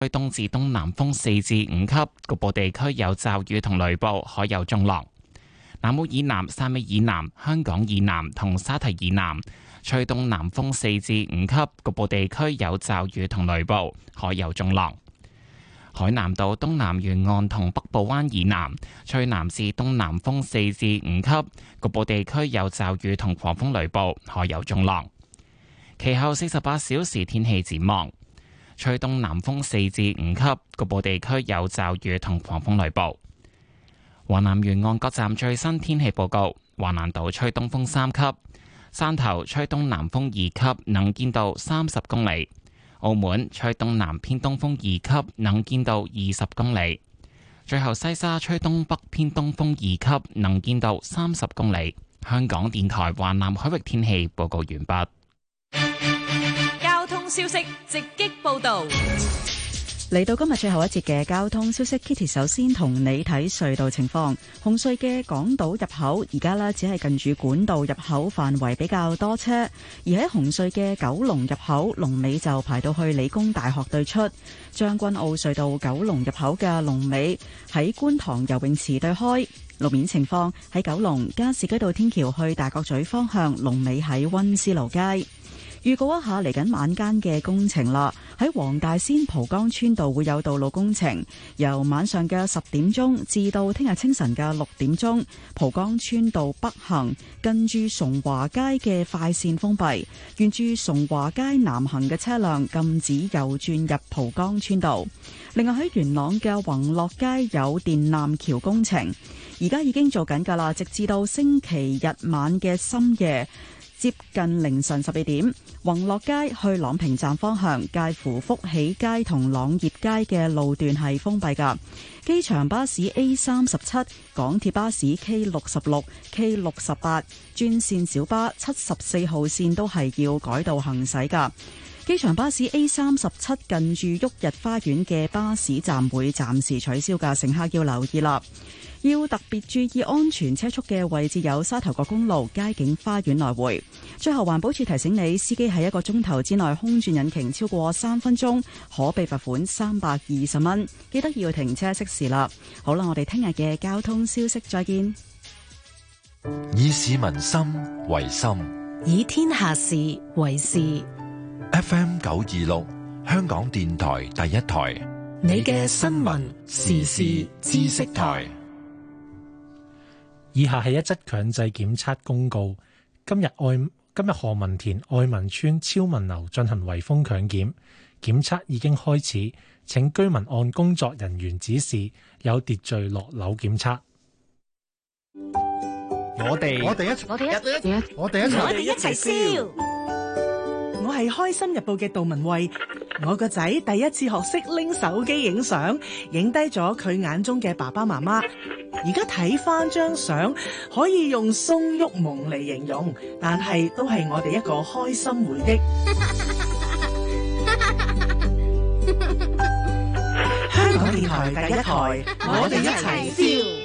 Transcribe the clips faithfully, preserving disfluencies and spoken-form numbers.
吹東至東南風四至五級，局部地區有驟雨同雷暴，海有中浪。南澳以南、汕尾以南、香港以南同沙堤以南吹東南風四至五級，局部地區有驟雨同雷暴，海有中浪。海南島東南沿岸同北部灣以南吹南至東南風四至五級，局部地區有驟雨同狂風雷暴，海有中浪。其後四十八小時天氣展望，吹東南風四至五級，局部地區有驟雨同狂風雷暴。華南沿岸各站最新天氣報告：華南島吹東風三級，汕頭吹東南風二級，能見度三十公里；澳門吹東南偏東風二級，能見度二十公里。最後西沙吹東北偏東風二級，能見度三十公里。香港電台華南海域天氣報告完畢。 交通消息直擊報道。 嚟到今日最後一節嘅交通消息 ，Kitty 首先同你睇隧道情況。紅隧嘅港島入口而家呢只係近住管道入口範圍比較多車，而喺紅隧嘅九龍入口龍尾就排到去理工大學對出。將軍澳隧道九龍入口嘅龍尾喺觀塘游泳池對開。路面情況喺九龍加士居道天橋去大角咀方向龍尾喺溫思勞街。預告一下嚟緊晚間嘅工程啦，喺黃大仙蒲崗村道會有道路工程，由晚上嘅十點鐘至到聽日清晨嘅六點鐘，蒲崗村道北行近住崇華街嘅快線封閉，沿住崇華街南行嘅車輛禁止右轉入蒲崗村道。另外喺元朗嘅宏樂街有電纜橋工程，而家已經做緊㗎啦，直至到星期日晚嘅深夜。接近凌晨十二點，宏樂街去朗屏站方向，介乎福喜街同朗業街嘅路段係封閉㗎。機場巴士 A 三十七、港鐵巴士 K 六十六、K 六十八、專線小巴七十四號線都係要改道行駛㗎。機場巴士 A 三十七近住旭日花園嘅巴士站會暫時取消㗎，乘客要留意啦。要特別注意安全車速嘅位置有沙頭角公路佳景花園來回。最後環保署提醒你，司機喺一個鐘頭之內空轉引擎超過三分鐘，可被罰款三百二十蚊。記得要停車熄匙啦。好啦，我哋聽日嘅交通消息再見。 以市民心為心， 以天下事為事。 F M 九二六，香港電台第一台， 你嘅新聞時事知識台。 以下係一則強制檢測公告。今日愛今日何文田愛民村超文樓進行圍封強檢，檢測已經開始，請居民按工作人員指示有秩序落樓檢測。 我哋我哋一我哋一我哋一我哋一齊笑。 我係開心日報嘅杜文慧，我個仔第一次學識拎手機影相，影低咗佢眼中嘅爸爸媽媽。而家睇翻張相，可以用鬆郁矇嚟形容，但係都係我哋一個開心回憶。香港電台第一台，我哋一齊笑。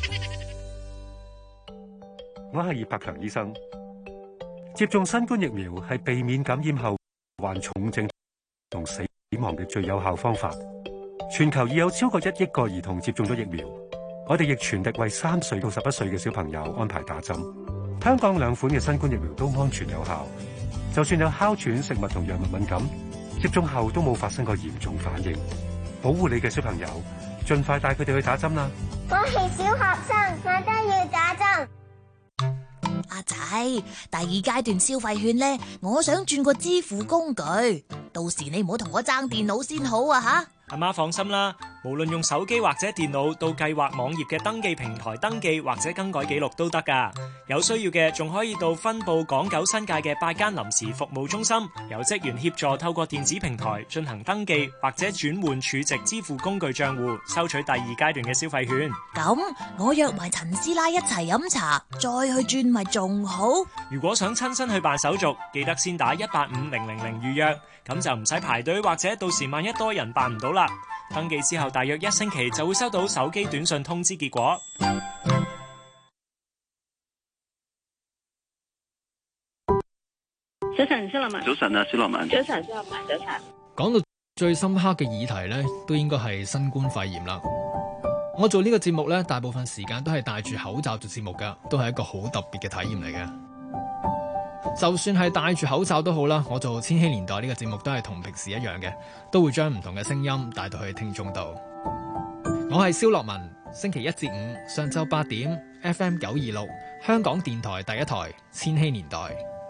我係葉柏強醫生。接種新冠疫苗係避免感染後患重症同死亡嘅最有效方法。全球已有超過一億個兒童接種咗疫苗，我哋亦全力為三歲到十一歲嘅小朋友安排打針。香港兩款嘅新冠疫苗都安全有效，就算有哮喘、食物同藥物敏感，接種後都冇發生過嚴重反應。保護你嘅小朋友，盡快帶佢哋去打針啦！ 我係小學生，我都要打針。 阿仔，第二階段消費券呢，我想轉個支付工具，到時你唔好同我爭電腦先好啊吓！ 阿媽放心啦，無論用手機或者電腦到計劃網頁嘅登記平台登記或者更改記錄都得㗎。有需要嘅仲可以到分佈港九新界嘅八間臨時服務中心，有職員協助透過電子平台進行登記或者轉換儲值支付工具賬戶，收取第二階段嘅消費券。 咁我約埋陳師奶一齊飲茶，再去轉咪仲好。 如果想親身去辦手續，記得先打一八五零零零預約，咁就唔使排隊，或者到時萬一多人辦唔到啦。登記之後大約一星期就會收到手機短信通知結果。 早晨，蕭樂文。 早晨啊，蕭樂文。 早晨，蕭樂文。早晨。 講到最深刻嘅議題呢，都應該係新冠肺炎啦。我做呢個節目呢，大部分時間都係戴住口罩做節目㗎，都係一個好特別嘅體驗嚟嘅。就算係戴住口罩都好啦，我做千禧年代呢個節目都係同平時一樣嘅，都會將唔同嘅聲音帶到去聽眾度。我係蕭樂文，星期一至五上晝八點 F M 九二六香港電台第一台千禧年代。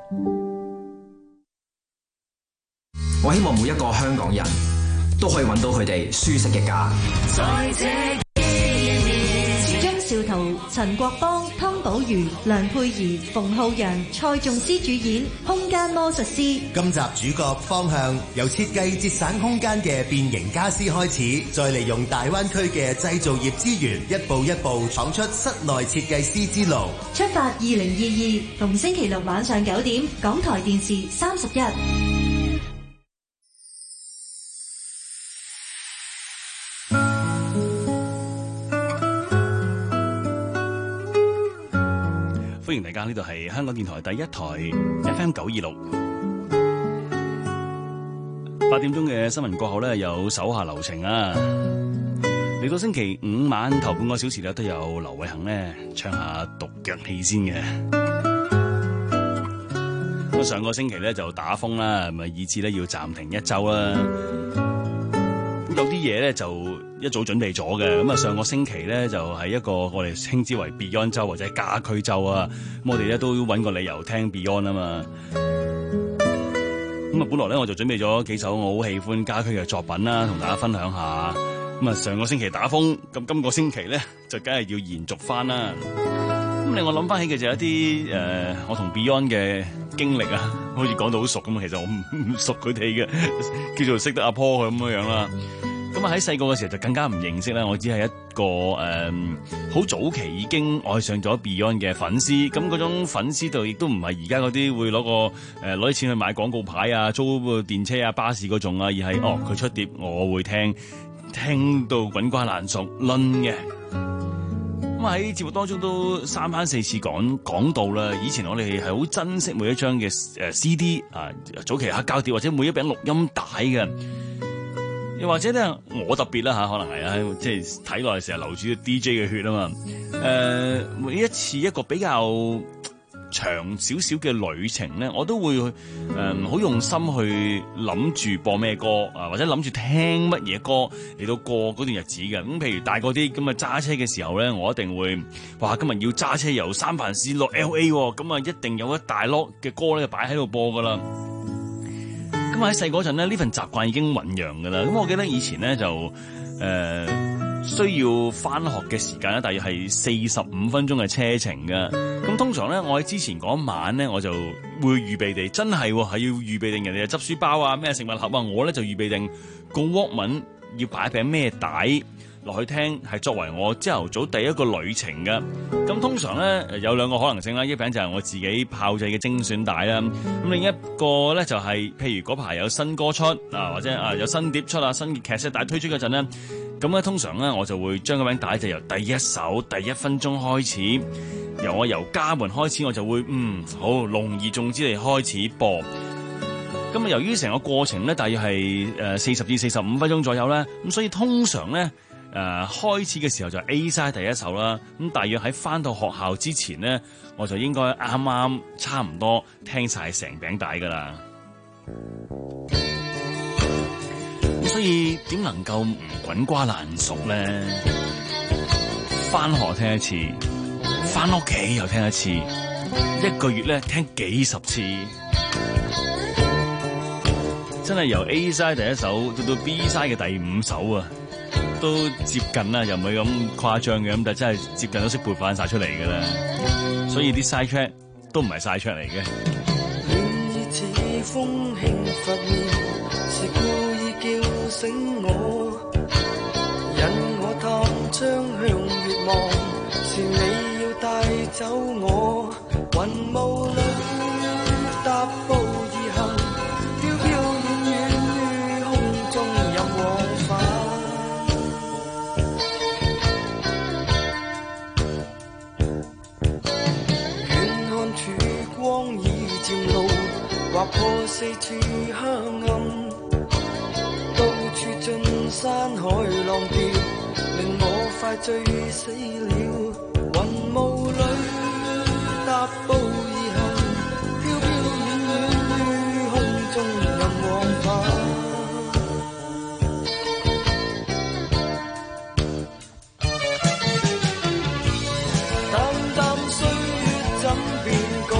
我希望每一個香港人都可以揾到佢哋舒適嘅家。 張兆圖、陳國邦、湯寶如、梁佩儀、馮浩陽、蔡仲思主演《空間魔術師》。 今集主角方向由設計節省空間嘅變形家私開始，再利用大灣區嘅製造業資源，一步一步闖出室內設計師之路。 出發二零二二，逢星期六晚上九點，港台電視三十一。 歡迎大家，呢度係香港電台第一台 F M 九二六，八點鐘嘅新聞過後咧，有手下留情啊！嚟到星期五晚頭半個小時咧，都有劉偉恒咧唱下獨腳戲先嘅。咁上個星期咧就打風啦，咪以致咧要暫停一周啦。有啲嘢咧就一早準備咗嘅，咁啊上個星期咧就係一個我哋稱之為 Beyond 周或者家駒周啊，咁我哋咧都揾個理由聽 Beyond 啊嘛。咁啊本來咧我就準備咗幾首我好喜歡家駒嘅作品啦，同大家分享下。咁啊上個星期打風，咁今個星期咧就梗係要延續翻啦。咁令我諗翻起嘅就係一啲誒、呃、我同 Beyond 嘅經歷啊，好似講到好熟咁，其實我唔熟佢哋嘅，叫做識得阿婆咁樣樣啦。咁啊喺細個嘅時候就更加唔認識啦，我只係一個誒好、呃、早期已經愛上咗 Beyond 嘅粉絲，咁嗰種粉絲度亦都唔係而家嗰啲會攞個誒攞啲錢去買廣告牌啊、租個電車啊、巴士嗰種啊，而係哦佢出碟我會聽，聽到滾瓜爛熟論嘅。咁喺節目當中都三番四次講講到啦，以前我哋係好珍惜每一張嘅誒 C D 啊，早期黑膠碟或者每一餅錄音帶嘅。又或者咧，我特別啦嚇，可能係啊，即係睇落嚟成日流住 D J 嘅血啊嘛。誒、呃，每一次一個比較長少少嘅旅程咧，我都會誒好、呃、用心去諗住播咩歌啊，或者諗住聽乜嘢歌嚟到過嗰段日子嘅。咁譬如大個啲咁啊，揸車嘅時候咧，我一定會話今日要揸車由三藩市落 L A， 咁啊一定有一大粒嘅歌咧擺喺度播噶啦。咁喺細嗰陣咧，呢份習慣已經醖釀噶啦。咁我記得以前咧就誒、呃、需要翻學嘅時間咧，大約係四十五分鐘嘅車程噶。咁通常咧，我喺之前嗰晚咧，我就會預備地真係係、哦、要預備定人哋嘅執書包啊、咩食物盒啊，我咧就預備定個 Walkman要擺餅咩帶落去聽，係作為我朝頭早第一個旅程嘅。咁通常咧有兩個可能性啦，一餅就係我自己炮製嘅精選帶啦，咁另一個咧就係、是、譬如嗰排有新歌出啊，或者啊有新碟出啊，新嘅劇集帶推出嗰陣咧，咁咧通常咧我就會將嗰餅帶就由第一首第一分鐘開始，由我由家門開始，我就會嗯好隆而重之地開始播。咁啊由於成個過程咧大約係誒四十至四十五分鐘左右咧，咁所以通常咧。誒、呃、開始嘅時候就 A side 第一首啦，咁大約喺返到學校之前咧，我就應該啱啱差唔多聽晒成餅帶㗎喇。咁所以點能夠唔滾瓜爛熟咧？返學聽一次，返屋企又聽一次，一個月咧聽幾十次，真係由 A side 第一首到到 B side 嘅第五首啊！都接近啦，又唔係咁誇張嘅，咁但係真係接近都識背翻晒出嚟嘅啦。所以啲 side track 都唔係 side track 嚟嘅。 似風輕拂面，是故意叫醒我，引我探窗向月望，是你要帶走我，雲霧裏踏步而行，飄飄遠遠於空中任往返。劃破四處黑暗，到海浪蝶，令我快醉死了。雲霧裏踏步而行，飄飄遠遠於空中任往返。淡淡歲月怎變改？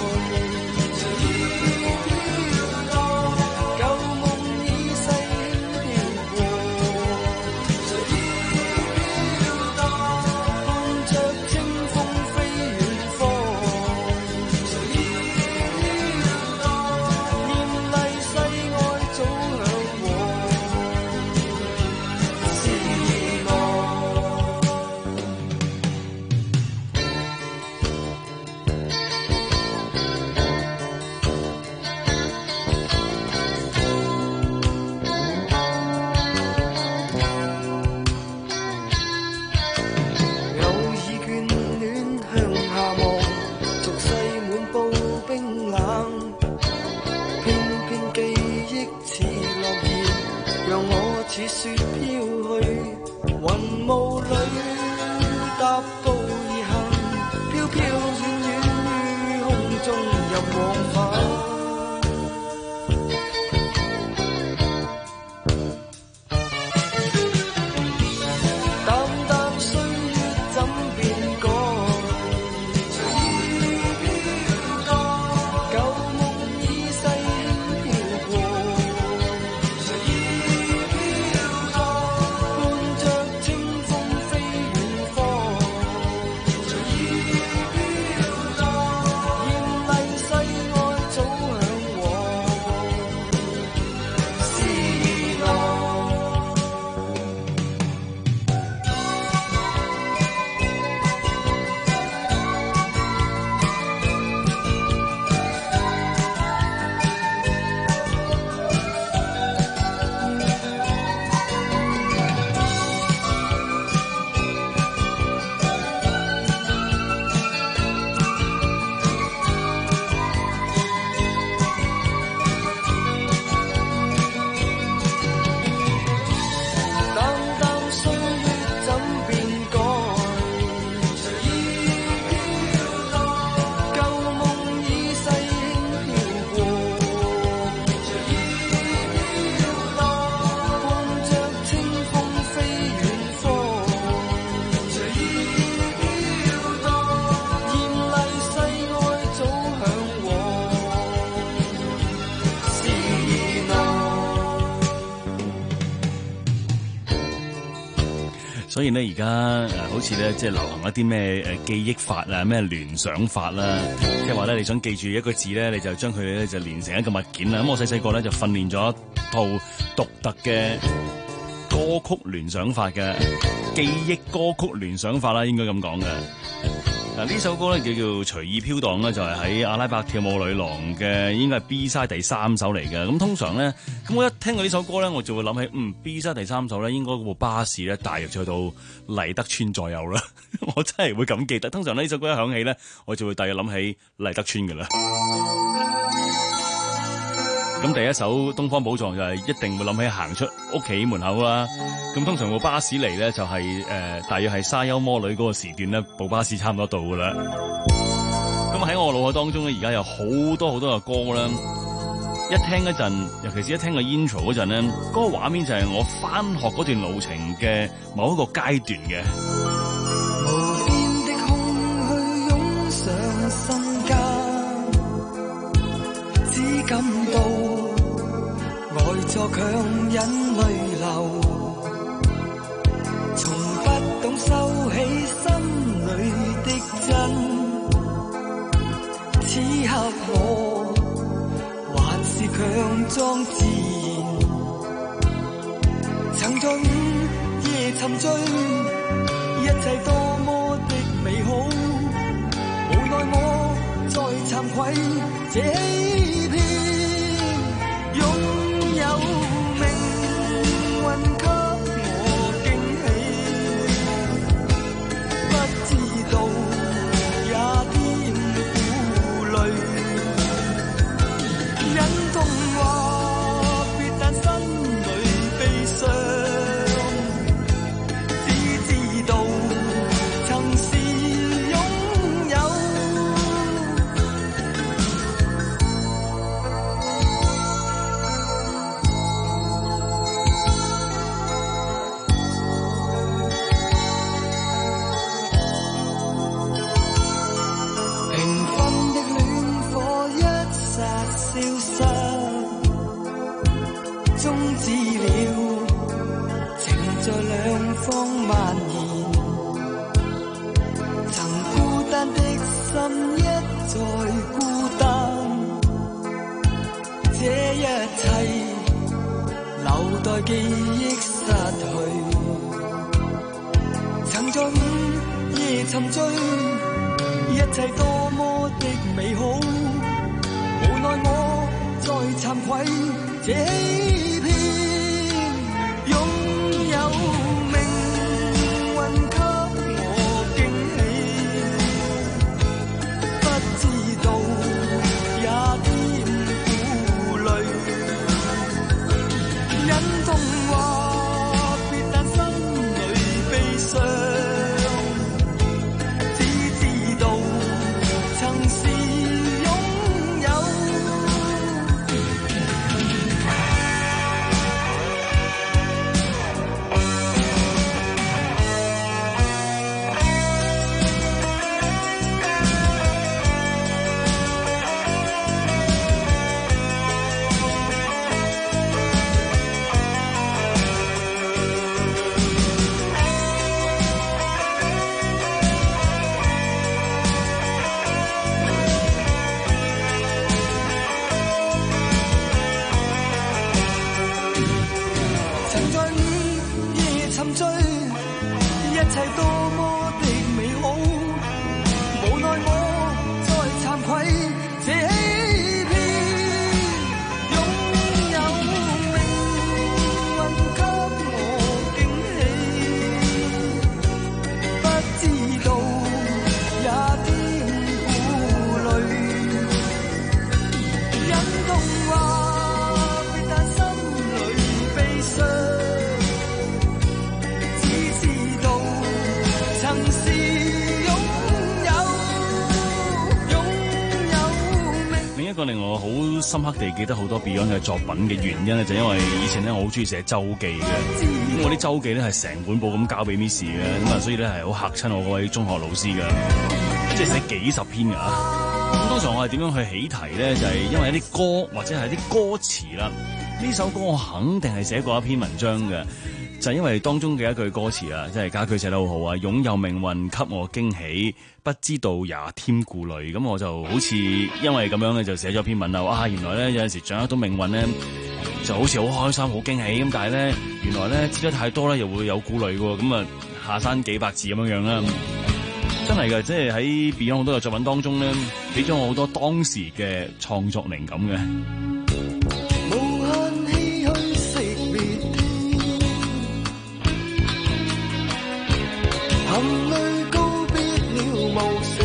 似雪飄去，雲霧裏踏步而行，飄飄遠遠於空中任往返。淡淡歲月怎變改？隨意飄蕩，舊夢已逝輕飄過。隨意所以咧，而家誒好似咧，即係流行一啲咩誒記憶法啊，咩聯想法啦，即係話咧，你想記住一個字咧，你就將佢咧就連成一個物件啦。咁我細細個咧就訓練咗一套獨特嘅歌曲聯想法嘅記憶歌曲聯想法啦，應該咁講嘅。嗱，呢首歌咧叫做隨意飄蕩咧，就係喺阿拉伯跳舞女郎嘅，應該係 B side 第三首嚟嘅。咁通常咧，咁我一聽到呢首歌咧，我就會諗起，嗯 B side 第三首咧，應該嗰部巴士咧大約就去到麗德村左右啦。我真係會咁記得。通常呢首歌一響起咧，我就會大約諗起麗德村㗎啦。咁第一首《東方寶藏》就係一定會諗起行出屋企門口啦。咁通常部巴士嚟咧就係、是、誒、呃，大約係沙丘魔女嗰個時段咧，部巴士差唔多到噶啦。咁喺我腦海當中咧，而家有好多好多嘅歌啦。一聽一陣，尤其是一聽個 intro 嗰陣咧，嗰、那個畫面就係我返學嗰段路程嘅某一個階段嘅。 無邊的空虛湧上心間，只感到呆坐強忍淚流，從不懂收起心裏的真，此刻我還是強裝自然，曾在午夜沉醉，一切多麼的美好，無奈我再慚愧這欺騙，擁有命運給我驚喜，不知道也添顧慮，忍痛話別，但心裏悲傷方蔓延，曾孤單的心一再孤單，這一切留待記憶失去，曾在午夜沉醉，一切多麼的美好，無奈我再慚愧這欺騙，擁有命運給我驚喜，不知道也添顧慮，忍痛話別，但心裏悲傷。 令我好深刻地記得好多 Beyond 嘅作品嘅原因咧，就因為以前咧我好中意寫周記嘅，咁我啲周記咧係成本簿咁交俾 Miss 嘅，咁啊所以咧係好嚇親我嗰位中學老師㗎，即係寫幾十篇㗎。咁通常我係點樣去起題咧？就係、是、因為一啲歌或者係啲歌詞啦，呢首歌我肯定係寫過一篇文章嘅。就係因為當中嘅一句歌詞啊，即係家駒寫得好好啊，擁有命運給我驚喜，不知道也添顧慮。咁我就好似因為咁樣咧，就寫咗篇文啦。哇，原來咧有陣時掌握到命運咧，就好似好開心、好驚喜咁。但係咧，原來咧知得太多咧，又會有顧慮嘅。咁啊，下山幾百字咁樣樣啦。真係嘅，即係喺 Beyond 好多嘅作品當中咧，俾咗我好多當時嘅創作靈感嘅。 含淚告別了無聲，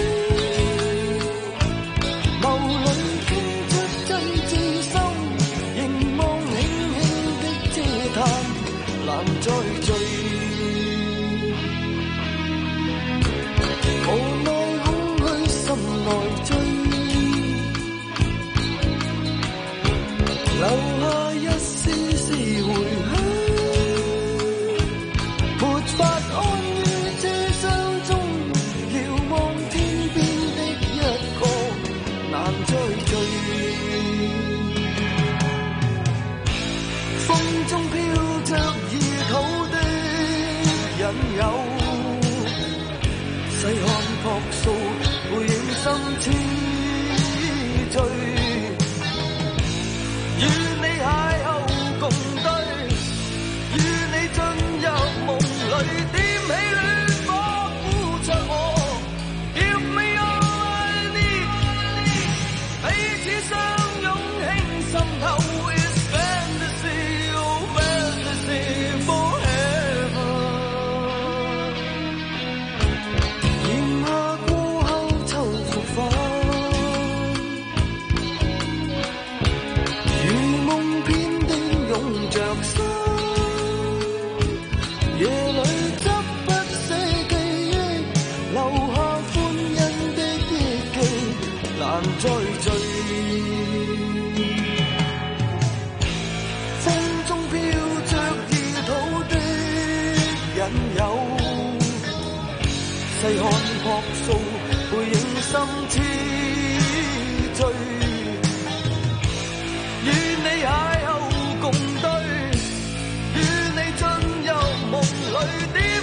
眸裏傾出真摯心，凝望輕輕的嗟嘆，難再聚。無奈空虛心內追，留下一絲絲回響，沒法安。風中飄着異土的引誘，細看樸素背影心痴醉，與你邂逅共對，與你進入夢裡，點起戀火撫着我 Give me all I need， 彼此相擁輕滲透。再聚，風中飄着異土的引誘，細看樸素背影心痴醉，與你邂逅共對，與你進入夢裡。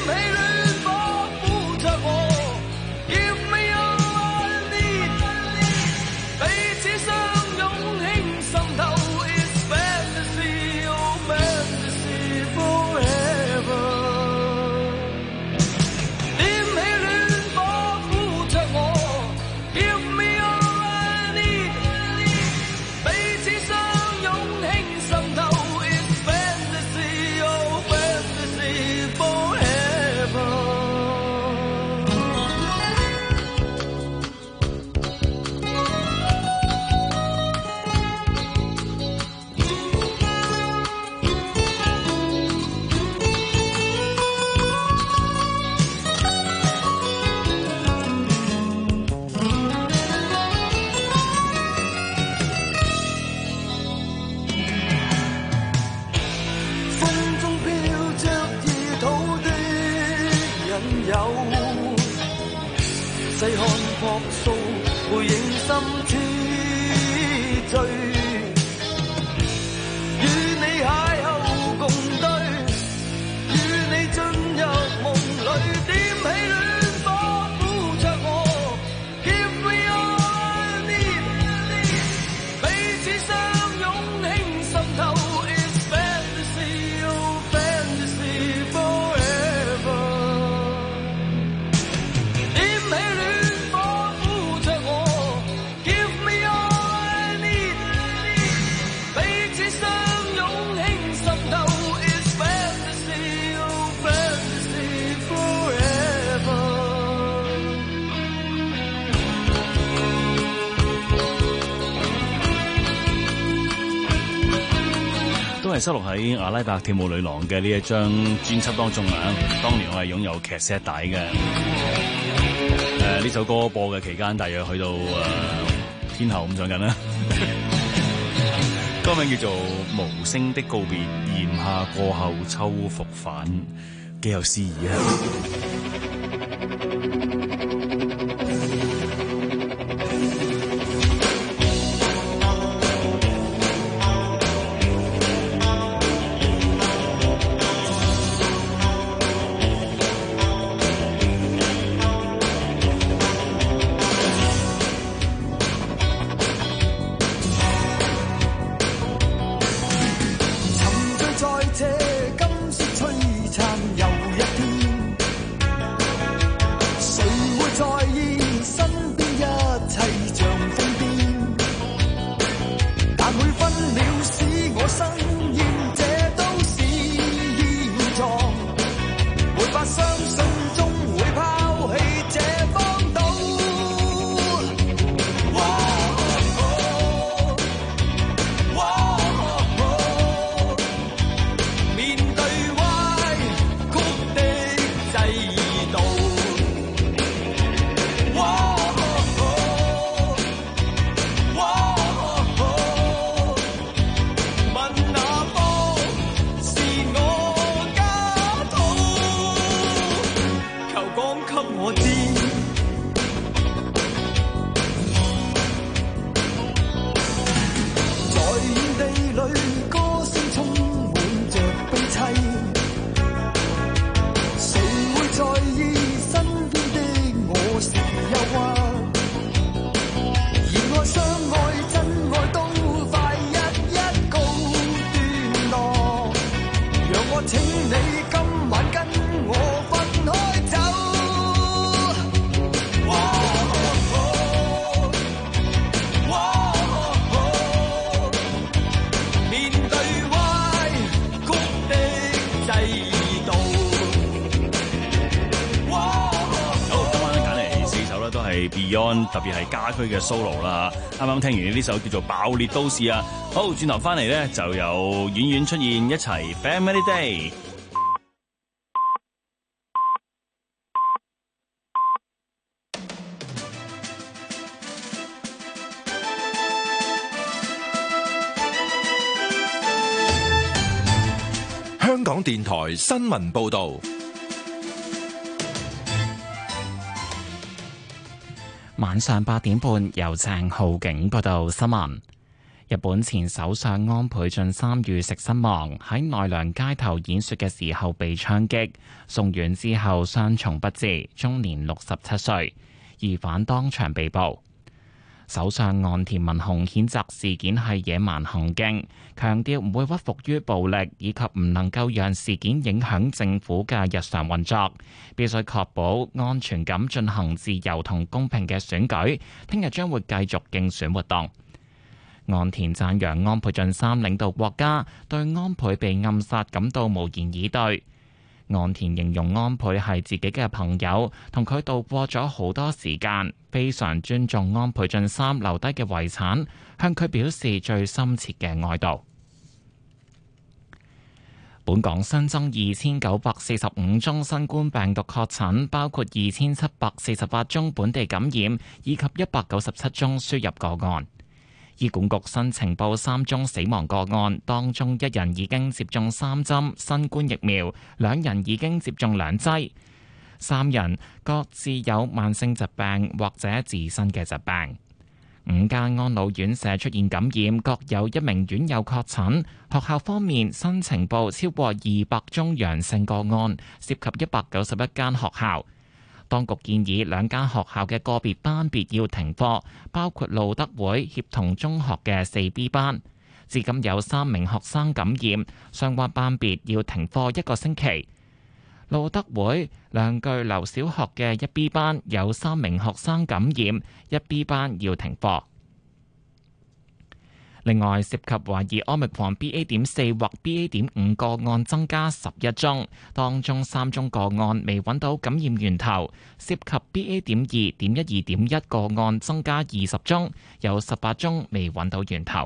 細看樸素，背影心痴醉，與你邂逅共對，與你進入夢裏，點起戀火撫着我 ，Give me all I need， 彼此相擁輕滲透 ，It's fantasy, oh fantasy forever， 點起戀。 都係收錄喺阿拉伯跳舞女郎嘅呢一張專輯當中啊！當年我係擁有劇 set 帶嘅。誒、呃、呢首歌播嘅期間，大約去到誒、呃、天后咁上緊啦。歌名叫做《無聲的告別》，炎夏過後秋復返，幾有詩意啊！Beyond 特別係家駒嘅 solo 啦，啱啱聽完呢首叫做《爆裂都市》啊，好，轉頭翻嚟咧就有遠遠出現一齊 Family Day。 香港電台新聞報導。 晚上八點半，由鄭浩景報道新聞。日本前首相安倍晉三遇刺身亡，喺奈良街頭演說嘅時候被槍擊，送院之後傷重不治，終年六十七歲。疑犯當場被捕。首相岸田文雄譴責事件係野蠻行徑，強調唔會屈服於暴力，以及唔能夠讓事件影響政府嘅日常運作，必須確保安全咁進行自由同公平嘅選舉。聽日將會繼續競選活動。岸田讚揚安倍晉三領導國家，對安倍被暗殺感到無言以對。 岸田形容安倍係自己嘅朋友，同佢度過咗好多時間，非常尊重安倍晉三留低嘅遺產，向佢表示最深切嘅哀悼。本港新增二千九百四十五宗新冠病毒確診，包括二千七百四十八宗本地感染，以及一百九十七宗輸入個案。醫管局新呈報三宗死亡個案，當中一人已經接種三針新冠疫苗，兩人已經接種兩劑，三人各自有慢性疾病或者自身嘅疾病。五間安老院舍出現感染，各有一名院友確診。學校方面，新呈報超過二百宗陽性個案，涉及一百九十一間學校。當局建議兩間學校嘅個別班別要停課，包括路德會協同中學嘅四 B 班。至今有三名學生感染，相關班別要停課一個星期。路德會梁巨樓小學嘅一 B 班有三名學生感染，一 B 班要停課。另外，涉及懷疑 Omicron B A 點四或 B A 點五個案增加十一宗，當中三宗個案未揾到感染源頭，涉及 B A 點二點一二點一個案增加二十宗，有十八宗未揾到源頭。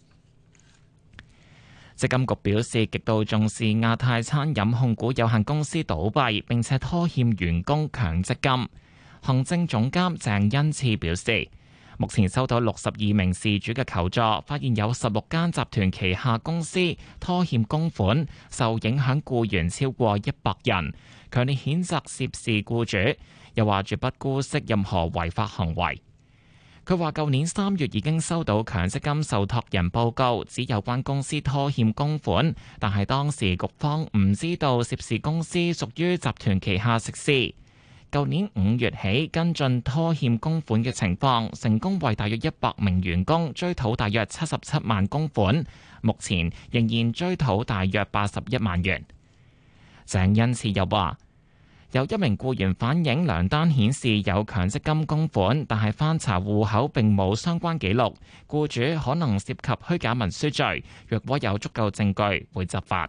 積金局表示，極度重視亞太餐飲控股有限公司倒閉，並且拖欠員工強積金。行政總監鄭恩賜表示，目前收到六十二名事主嘅求助，發現有十六間集團旗下公司拖欠供款，受影響僱員超過一百人，強烈譴責涉事僱主，又話絕不姑息任何違法行為。佢話：舊年三月已經收到強積金受託人報告，指有關公司拖欠供款，但係當時局方唔知道涉事公司屬於集團旗下食肆。舊年五月起跟進拖欠供款嘅情況，成功為大約一百名員工追討大約七十七萬供款，目前仍然追討大約八十一萬元。鄭恩賜又話：有一名僱員反映糧單顯示有強積金供款，但係翻查戶口並冇相關記錄，僱主可能涉及虛假文書罪。若果有足夠證據，會執法。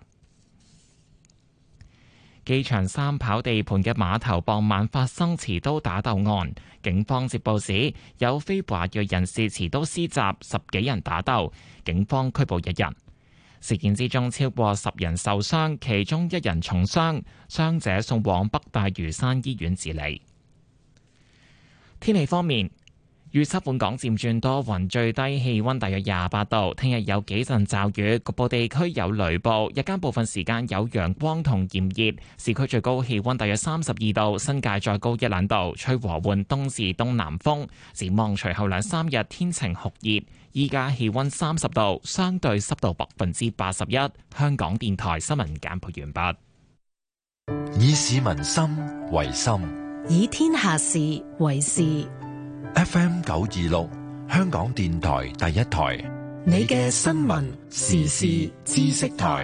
機場三跑地盤嘅碼頭傍晚發生持刀打鬥案，警方接報指有非華裔人士持刀施襲，十幾人打鬥，警方拘捕一人。事件之中超過十人受傷，其中一人重傷，傷者送往北大嶼山醫院治理。天氣方面，預測本港漸轉多雲，最低氣溫大約廿八度。聽日有幾陣驟雨，局部地區有雷暴，日間部分時間有陽光同炎熱。市區最高氣溫大約三十二度，新界再高一兩度，吹和緩東至東南風。展望隨後兩三日天晴酷熱。依家氣溫三十度，相對濕度百分之八十一。香港電台新聞簡報完畢。 以市民心為心， 以天下事為事。 F M 九二六，香港電台第一台， 你嘅新聞時事知識台。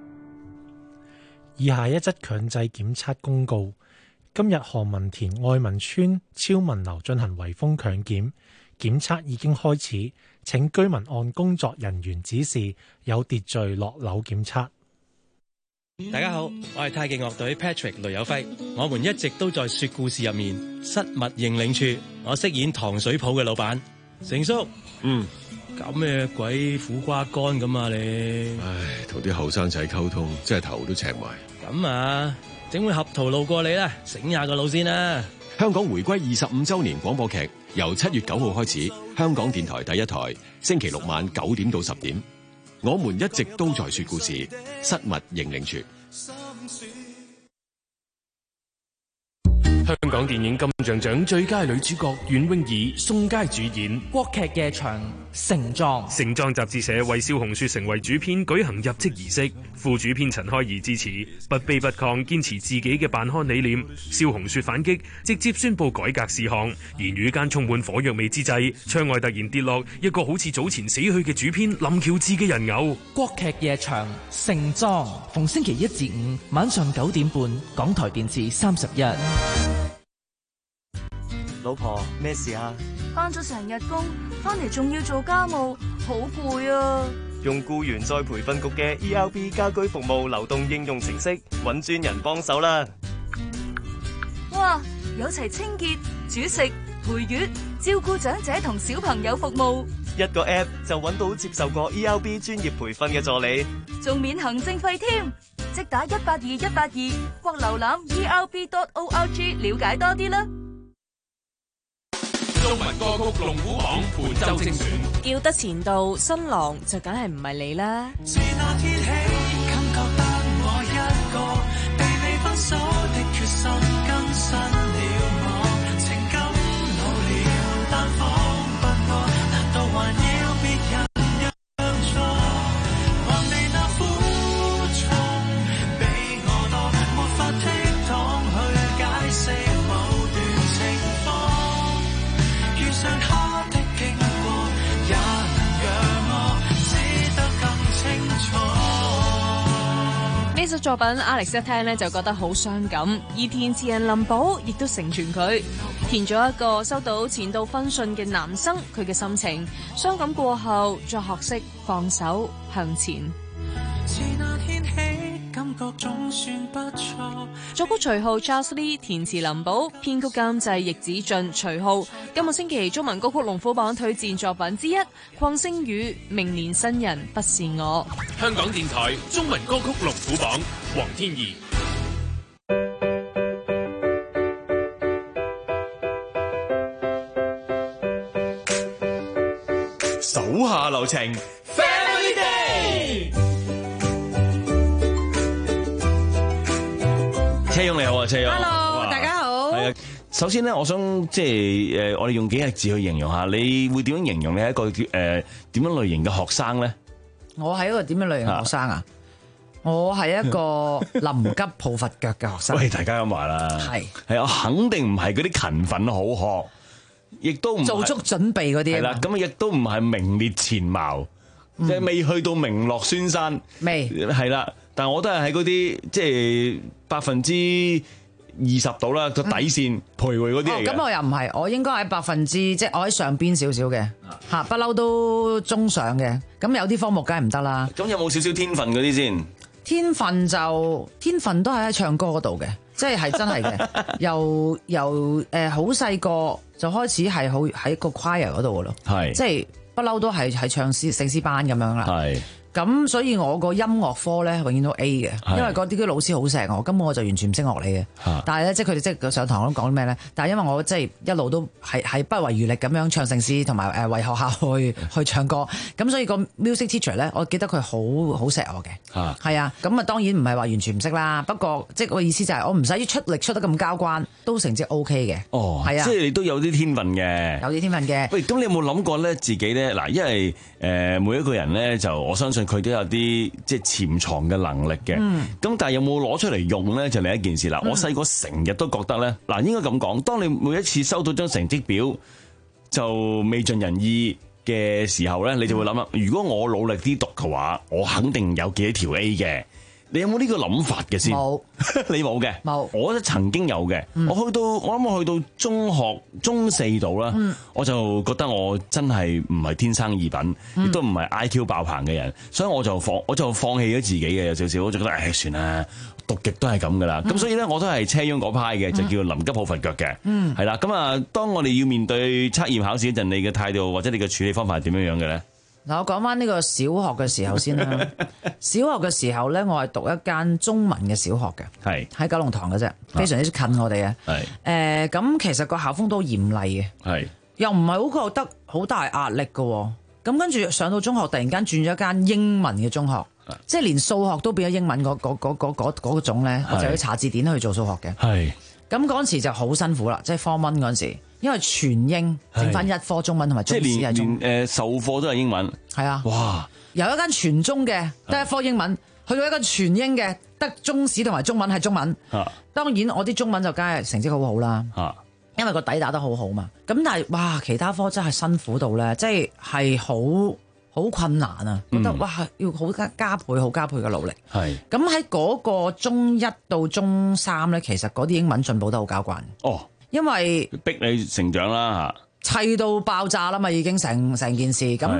以下一則強制檢測公告：今日何文田愛民邨超文樓進行圍封強檢，檢測已經開始，請居民按工作人員指示有秩序落樓檢測。 大家好，我係太極樂隊 Patrick 雷有輝，我們一直都在說故事入面失物認領處，我飾演糖水鋪嘅老闆成叔。 嗯， 搞咩鬼苦瓜乾咁啊你？ 唉，同啲後生仔溝通真係頭都赤埋。 咁啊，整碗合桃路過你啦，醒下個腦先啦。 香港回歸二十五周年廣播劇由七月九號開始，香港電台第一台，星期六晚九點到十點。我們一直都在說故事，失物認領處。 香港電影金像獎最佳女主角袁詠儀、宋佳主演。 國劇夜場盛裝， 盛裝雜誌社為蕭紅雪成為主編舉行入職儀式，副主編陳開怡致辭，不卑不亢，堅持自己嘅辦刊理念。蕭紅雪反擊，直接宣布改革事項，言語間充滿火藥味之際，窗外突然跌落一個好似早前死去嘅主編林喬治嘅人偶。 國劇夜場盛裝，逢星期一至五晚上九點半，港台電視三十一。 老婆，咩事啊？ 返咗成日工，返嚟仲要做家務，好攰啊！ 用僱員再培訓局嘅 E R B 家居服務流動應用程式揾專人幫手啦。 哇！有齊清潔、煮食、陪月、照顧長者同小朋友服務， 一個 app 就揾到接受過 E R B 專業培訓嘅助理， 仲免行政費添。即打一八二一八二或瀏覽 E R B dot org 了解多啲啦。 中文歌曲龍虎榜本周精選， 叫得前度新郎就梗係唔係你啦。 自那天起，感覺得我一個被你分手的決心更新了我，情感老了，但放不過，難道還要別人讓座？還未那苦衷比我多，沒法適當去解釋某段情況，遇上他的經過，也能讓我知得更清楚。 呢首作品 Alex 一聽呢就覺得好傷感，而填詞人林寶亦都成全佢，填咗一個收到前度分信嘅男生，佢嘅心情傷感過後，再學識放手向前。 自那天起，感覺總算不錯。 作曲徐浩 Charles Lee， 填詞林寶，編曲監製易子俊、徐浩。今個星期中文歌曲龍虎榜推薦作品之一，鄺星宇《明年新人不是我》。 香港電台中文歌曲龍虎榜，黃天怡。 手下留情 ，Family Day。 車勇你好啊，車勇。 Hello，大家好。 係啊，首先咧，我想即係誒，我哋用幾個字去形容下，你會點樣形容你係一個誒點樣類型嘅學生咧？ 我係一個點樣類型嘅學生啊？我係一個臨急抱佛腳嘅學生。 喂，大家咁話啦，係係我肯定唔係嗰啲勤奮好學，亦都唔做足準備嗰啲。 係啦，咁亦都唔係名列前茅，即係未去到名落孫山。 未係啦。但係我都係喺嗰啲即係百分之二十度啦，個底線徘徊嗰啲嚟嘅。 咁我又唔係，我應該喺百分之即係我喺上邊少少嘅嚇，不嬲都中上嘅。咁有啲科目梗係唔得啦。 咁有冇少少天分嗰啲先？ 天分就天分都係喺唱歌嗰度嘅，即係係真係嘅。由由誒好細個就開始係好喺個 choir 嗰度嘅咯，係即係不嬲都係係唱詩聖詩班咁樣啦。係。咁所以我個音樂科咧永遠都 A 嘅，因為嗰啲啲老師好錫我，根本我就完全唔識樂理嘅。但係咧，即係佢哋即係上堂都講咩咧？但係因為我即係一路都係係不遺餘力咁樣唱聖詩，同埋誒為學校去去唱歌。咁所以個 music teacher 咧，我記得佢好好錫我嘅。係啊，咁啊當然唔係話完全唔識啦。不過即係個意思就係我唔使出力出得咁交關，都成績 OK 嘅。哦，係啊， 即係你都有啲天分嘅， 有啲天分嘅。 喂，咁你有冇諗過咧自己咧嗱？因為誒每一個人咧就我相信。佢都有啲即係潛藏嘅能力嘅，咁、嗯、但係有冇攞出嚟用咧？就另一件事啦。嗯、我細個成日都覺得咧，嗱應該咁講，當你每一次收到張成績表就未盡人意嘅時候咧，你就會諗啦。如果我努力啲讀嘅話，我肯定有幾條 A 嘅。你有冇呢個諗法嘅先？冇，你冇嘅。冇，我都曾經有嘅、嗯。我去到我諗我去到中學中四度啦、嗯，我就覺得我真係唔係天生異稟，亦、嗯、都唔係 I Q 爆棚嘅人，所以我就放我就放棄咗自己嘅有少少，我就覺得誒、哎、算啦，讀極都係咁噶啦。咁、嗯、所以咧，我都係車翁嗰派嘅，就叫臨急抱佛腳嘅。嗯，係啦。咁啊，當我哋要面對測驗考試嗰陣，你嘅態度或者你嘅處理方法係點樣樣嘅咧？ 嗱，我講翻呢個小學嘅時候先啦。小學嘅時候咧，我係讀一間中文嘅小學嘅，係喺九龍塘嘅啫，非常之近我哋啊。係誒，咁其實個校風都好嚴厲嘅，係又唔係好覺得好大壓力嘅。咁跟住上到中學，突然間轉咗一間英文嘅中學，即係連數學都變咗英文嗰嗰嗰嗰嗰嗰種咧，我就要查字典去做數學嘅。係咁嗰陣時就好辛苦啦，即係 form one 嗰陣時。因為全英剩翻一科中文同埋中史係中，即係連誒授課都係英文。係啊，哇！由一間全中嘅得一科英文，去到一間全英嘅得中史同埋中文係中文。啊，當然我啲中文就梗係成績好好啦。啊，因為個底打得好好嘛。咁但係哇，其他科真係辛苦到咧，即係係好好困難啊！覺得、嗯、哇，要好加加倍、好加倍嘅努力。係。咁喺嗰個中一到中三咧，其實嗰啲英文進步得好交關。哦。因為逼你成長啦嚇， 砌到爆炸啦嘛，已經成成件事咁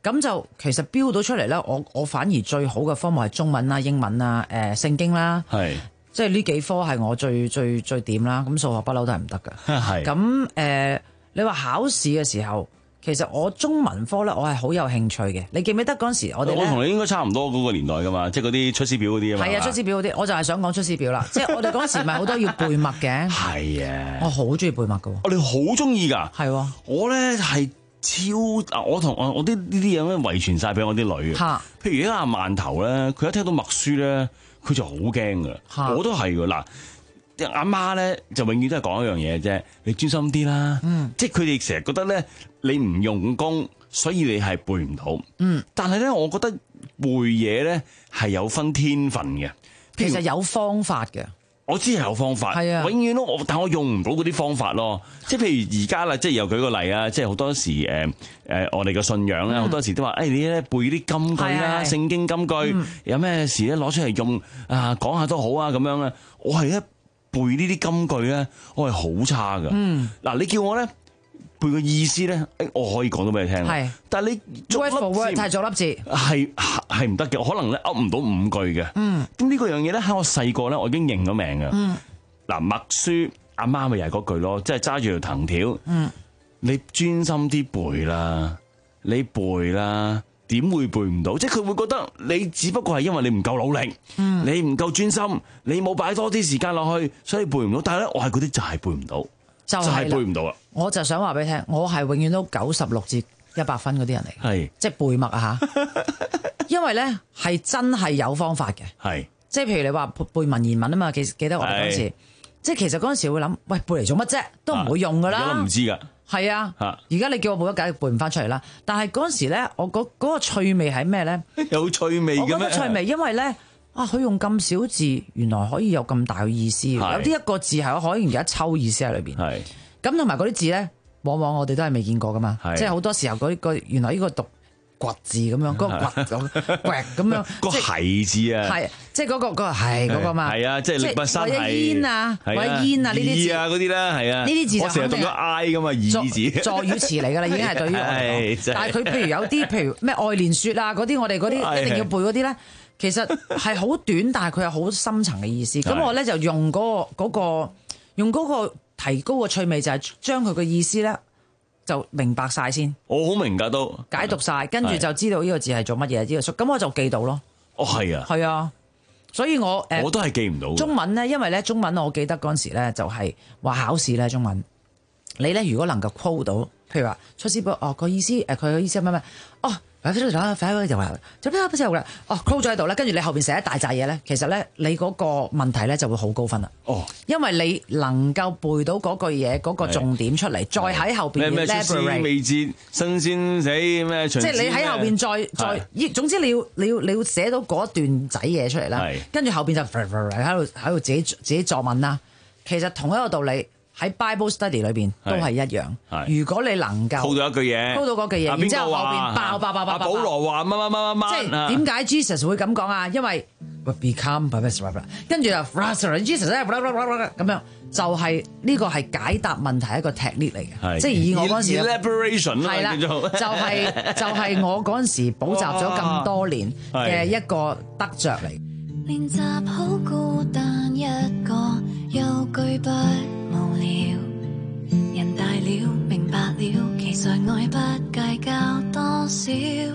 咁就其實標到出嚟咧，我我反而最好嘅科目係中文啦、英文啦、誒、呃、聖經啦， 係即係呢幾科係我最最最點啦。咁數學不嬲都係唔得㗎。 係咁誒，你話考試嘅時候，其實我中文科咧，我係好有興趣嘅。你記唔記得嗰陣時我哋咧？ 我同你應該差唔多嗰個年代㗎嘛，即係嗰啲出師表嗰啲啊嘛。 係啊，出師表嗰啲，我就係想講出師表啦。即係我哋嗰陣時咪好多要背默嘅。係啊， 我好中意背默㗎喎。 我哋好中意㗎。 係喎， 我咧係。超啊！我同我我啲呢啲嘢咧遺傳晒俾我啲女嘅。譬如而家阿饅頭咧，佢一聽到默書咧，佢就好驚㗎。我都係㗎嗱，阿媽咧就永遠都係講一樣嘢啫，你專心啲啦。嗯，即係佢哋成日覺得咧，你唔用功，所以你係背唔到。嗯，但係咧，我覺得背嘢咧係有分天分嘅， 其實有方法嘅。 我知係有方法，係啊，永遠都我，但我用唔到嗰啲方法咯。即係譬如而家啦，即係又舉個例啊，即係好多時誒誒、呃，我哋嘅信仰咧，好、嗯、多時都話，誒、哎、你咧背啲金句啦，聖經金句，嗯、有咩事咧攞出嚟用啊，講下都好啊，咁樣咧。我係一背呢啲金句咧，我係好差噶。嗱、嗯，你叫我咧背個意思咧，誒，我可以講到俾你聽。係，但係你逐粒字係逐粒字， 係係唔得嘅，可能咧噏唔到五句嘅。嗯，咁呢個樣嘢咧喺我細個咧，我已經認咗命嘅。嗯，嗱，默書阿媽咪又係嗰句咯，即係揸住條藤條。嗯，你專心啲背啦，你背啦，點會背唔到？即係佢會覺得你只不過係因為你唔夠努力，嗯，你唔夠專心，你冇擺多啲時間落去，所以背唔到。但係咧，我係嗰啲就係背唔到。就係背唔到啊！ 我就想話俾你聽，我係永遠都九十六至一百分嗰啲人嚟，係即係背默啊嚇！因為咧係真係有方法嘅，係即係譬如你話背文言文啊嘛，記記得我哋嗰陣時，即係其實嗰陣時會諗，喂，背嚟做乜啫？都唔會用噶啦， 而家都唔知㗎， 係啊！而家你叫我背一解，背唔翻出嚟啦。但係嗰陣時咧，我嗰嗰個趣味係咩咧？ 有趣味嘅咩？ 我覺得趣味，因為咧。啊！佢用咁少字，原來可以有咁大嘅意思。有啲一個字係可以有一抽意思喺裏邊。係咁，同埋嗰啲字咧，往往我哋都係未見過噶嘛。即係好多時候嗰個原來呢個讀掘字咁樣，嗰個掘咁掘咁樣， 個係字啊， 係即係嗰個嗰個係嗰個嘛。係啊，即係力不生係。或者煙啊， 或者煙啊呢啲字啊嗰啲咧，係啊。 呢啲字就我成日讀咗 I 噶嘛，耳字。 助語詞嚟㗎啦，已經係對於我嚟講。但係佢譬如有啲譬如咩愛蓮説啊嗰啲，我哋嗰啲一定要背嗰啲咧。其實係好短，但係佢有好深層嘅意思。咁我咧就用嗰、嗰個、嗰個、用嗰個提高個趣味，就係將佢嘅意思咧就明白晒先。 我好明㗎都解讀晒，跟住就知道呢個字係做乜嘢，呢個咁我就記到咯。 哦，係啊， 係啊，所以我誒我都係記唔到中文咧，因為咧中文我記得嗰陣時咧就係話考試咧中文，你咧如果能夠 quote 到，譬如話出師表哦個意思誒佢嘅意思係乜乜哦。快啲就話，快啲就話，就邊邊之後啦，哦 close 咗喺度啦，跟住你後邊寫一大紮嘢咧，其實咧你嗰個問題咧就會好高分啦。哦，因為你能夠背到嗰句嘢嗰個重點出嚟，再喺後邊咩咩出師未捷身先死咩？即係你喺後邊再再，總之你要你要你要寫到嗰段仔嘢出嚟啦。跟住後邊就喺度喺度自己自己作文啦。其實同一個道理。喺 Bible Study 裏邊都係一樣。如果你能夠鋪到一句嘢， 鋪到嗰句嘢，然之後後邊爆爆爆爆爆。 保羅話乜乜乜乜乜。 即係點解 Jesus 會咁講啊？因為 become 跟住就 Jesus 咧咁樣，就係呢個係解答問題一個 technique 嚟嘅。即係以我嗰陣時 elaboration 係啦，就係就係我嗰陣時補習咗咁多年嘅一個得着嚟。 練習好孤單一個，又懼不無聊。人大了，明白了，其實愛不計較多少。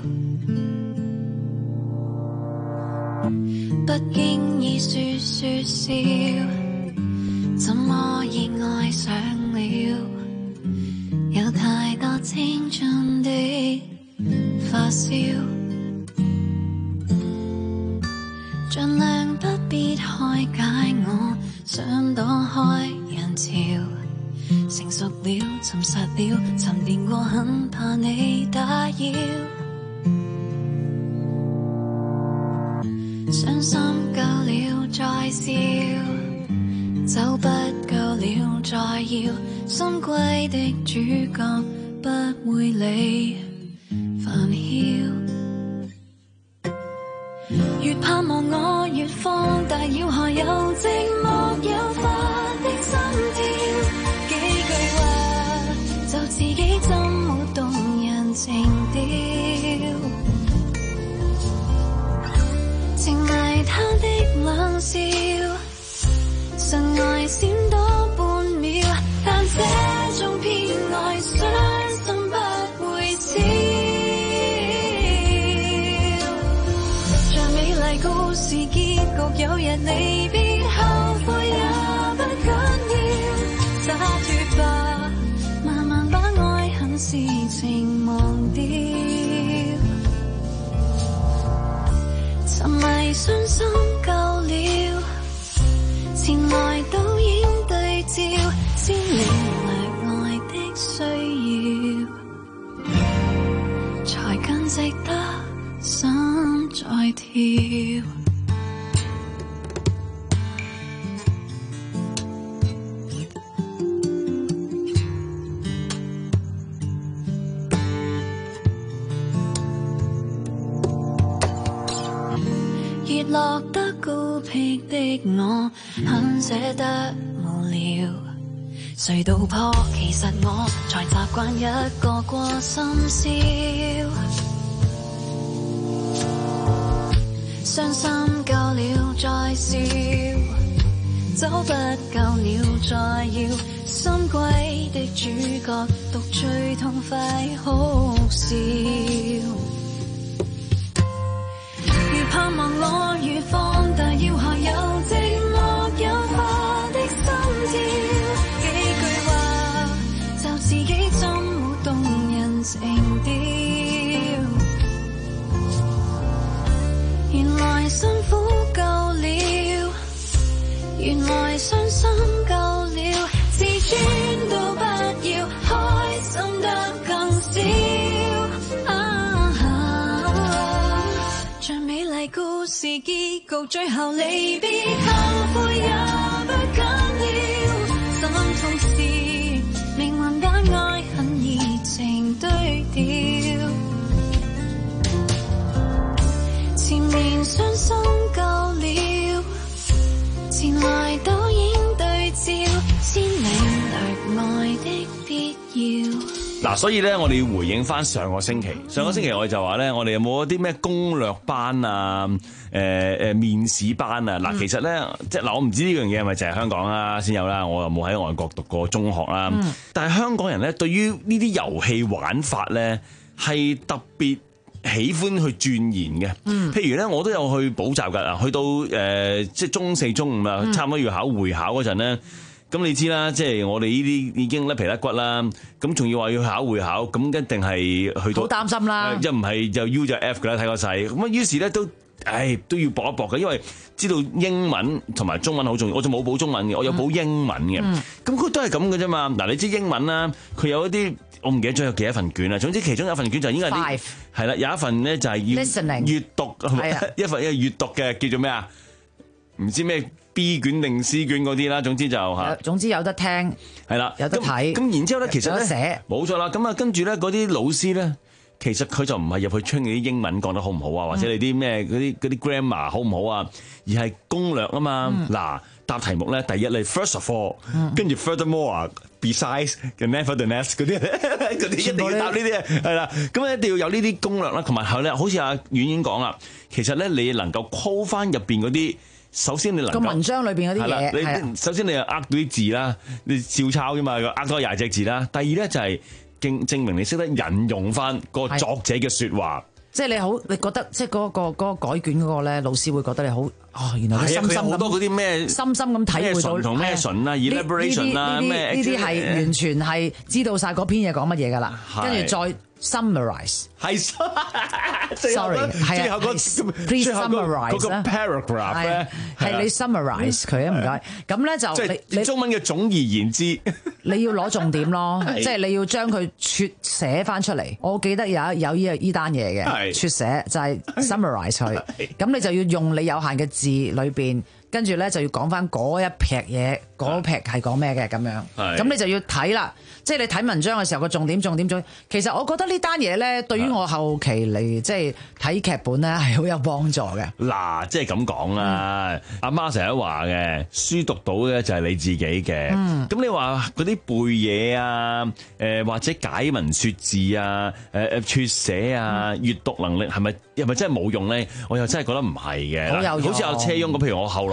不經意說說笑，怎麼已愛上了？有太多青春的發燒。盡量不必開解我，想躲開人潮。成熟了，沉實了，沉澱過，很怕你打擾。傷心夠了再笑，走不夠了再要。心悸的主角不會理煩囂。越盼望我越放大，要何有寂寞有花的心跳？幾句話就自己怎沒動人情調。 閃多半秒，但這種偏愛傷心不會少。像美麗故事結局，有日離別後悔也不緊要，灑脫吧，慢慢把愛恨事情忘掉。沉迷傷心夠了，前來倒影對照，先領略愛的需要，才更值得心再跳。熱落得孤僻的我，很捨得無聊。隧道坡，其實我才習慣一個過深宵。傷心夠了再笑，走不夠了再要。心悸的主角，獨最痛快哭笑。盼望我越放大，要何有寂寞有花的心跳。幾句話就自己怎冇動人情調。原來辛苦夠了，原來傷心夠了，自尊都不要，開心得更少。故事結局，最後離別後悔也不緊要，心痛是命運把愛恨熱情堆疊。前面傷心夠了，前來倒影對照，先領略愛的必要。 嗱，所以咧，我哋要回應翻上個星期。上個星期我哋就話咧，我哋有冇一啲咩攻略班啊？誒、呃、誒面試班啊？嗱、嗯，其實咧，即係嗱，我唔知呢樣嘢係咪淨係香港啊先有啦。我又冇喺外國讀過中學啦。嗯、但係香港人咧，對於呢啲遊戲玩法咧，係特別喜歡去鑽研嘅。嗯、譬如咧，我都有去補習㗎。去到誒、呃、即係中四、中五啊，差唔多要考會考嗰陣咧。咁你知啦，即係我哋呢啲已經甩皮甩骨啦，咁仲要話要考會考，咁一定係去到好擔心啦。 一唔係就 U 就 F 㗎啦，睇個勢。咁啊，於是咧都，唉，都要搏一搏嘅，因為知道英文同埋中文好重要。我就冇補中文嘅，我有補英文嘅。咁佢、嗯、都係咁嘅啫嘛。嗱，你知英文啦，佢有一啲我唔記得咗有幾多份卷啦。總之其中有一份卷就應該係啲係啦，有一份咧就係要閱讀，一份一閱讀嘅叫做咩啊？唔知咩？B 卷定 C 卷嗰啲啦，總之就嚇， 總之有得聽，係啦，有得睇。 咁然之後咧，其實咧寫冇錯啦。咁啊，跟住咧嗰啲老師咧，其實佢就唔係入去 train 你啲英文講得好唔好啊，或者你啲咩嗰啲嗰啲 grammar 好唔好啊，而係攻略啊嘛。嗱、嗯，答題目咧，第一你 first of all，跟住 furthermore、besides 嘅 nevertheless 嗰啲，嗰啲一定要答呢啲啊，係啦。咁一定要有呢啲攻略啦，同埋後咧，好似阿婉婉講啦，其實咧你能夠 call 翻入邊嗰啲。首先你能夠個文章裏邊嗰啲嘢， 你首先你又呃到啲字啦，你照抄啫嘛，呃多廿隻字啦。第二咧就係證證明你識得引用翻個作者嘅説話。 即係你好，你覺得即係嗰個嗰個改卷嗰個咧，老師會覺得你好哦，原來你深深咁多嗰啲咩深深咁體會到同咩純啊 elaboration 啊咩， 呢啲係完全係知道晒嗰篇嘢講乜嘢㗎啦，跟住再 summarize 係 sorry 係啊 please summarize 嗰個 paragraph 咧係你 summarize 佢啊，唔該。咁咧就即係你中文嘅總而言之， 你要攞重點咯，即係你要將佢撮寫翻出嚟。我記得有有依依單嘢嘅撮寫就係 summarize 佢，咁你就要用你有限嘅字裏邊。跟住咧就要講翻嗰一撇嘢，嗰撇係講咩嘅咁樣，咁你就要睇啦。即係你睇文章嘅時候個重點重點重點，其實我覺得呢單嘢咧對於我後期嚟即係睇劇本咧係好有幫助嘅。 嗱，即係咁講啦，阿媽成日話嘅，書讀到嘅就係你自己嘅。咁、嗯、你話嗰啲背嘢啊，誒或者解文説字啊，誒誒撮寫啊，閱讀能力係咪係咪真係冇用咧？我又真係覺得唔係嘅。好有用，好似阿車翁咁，譬如我後來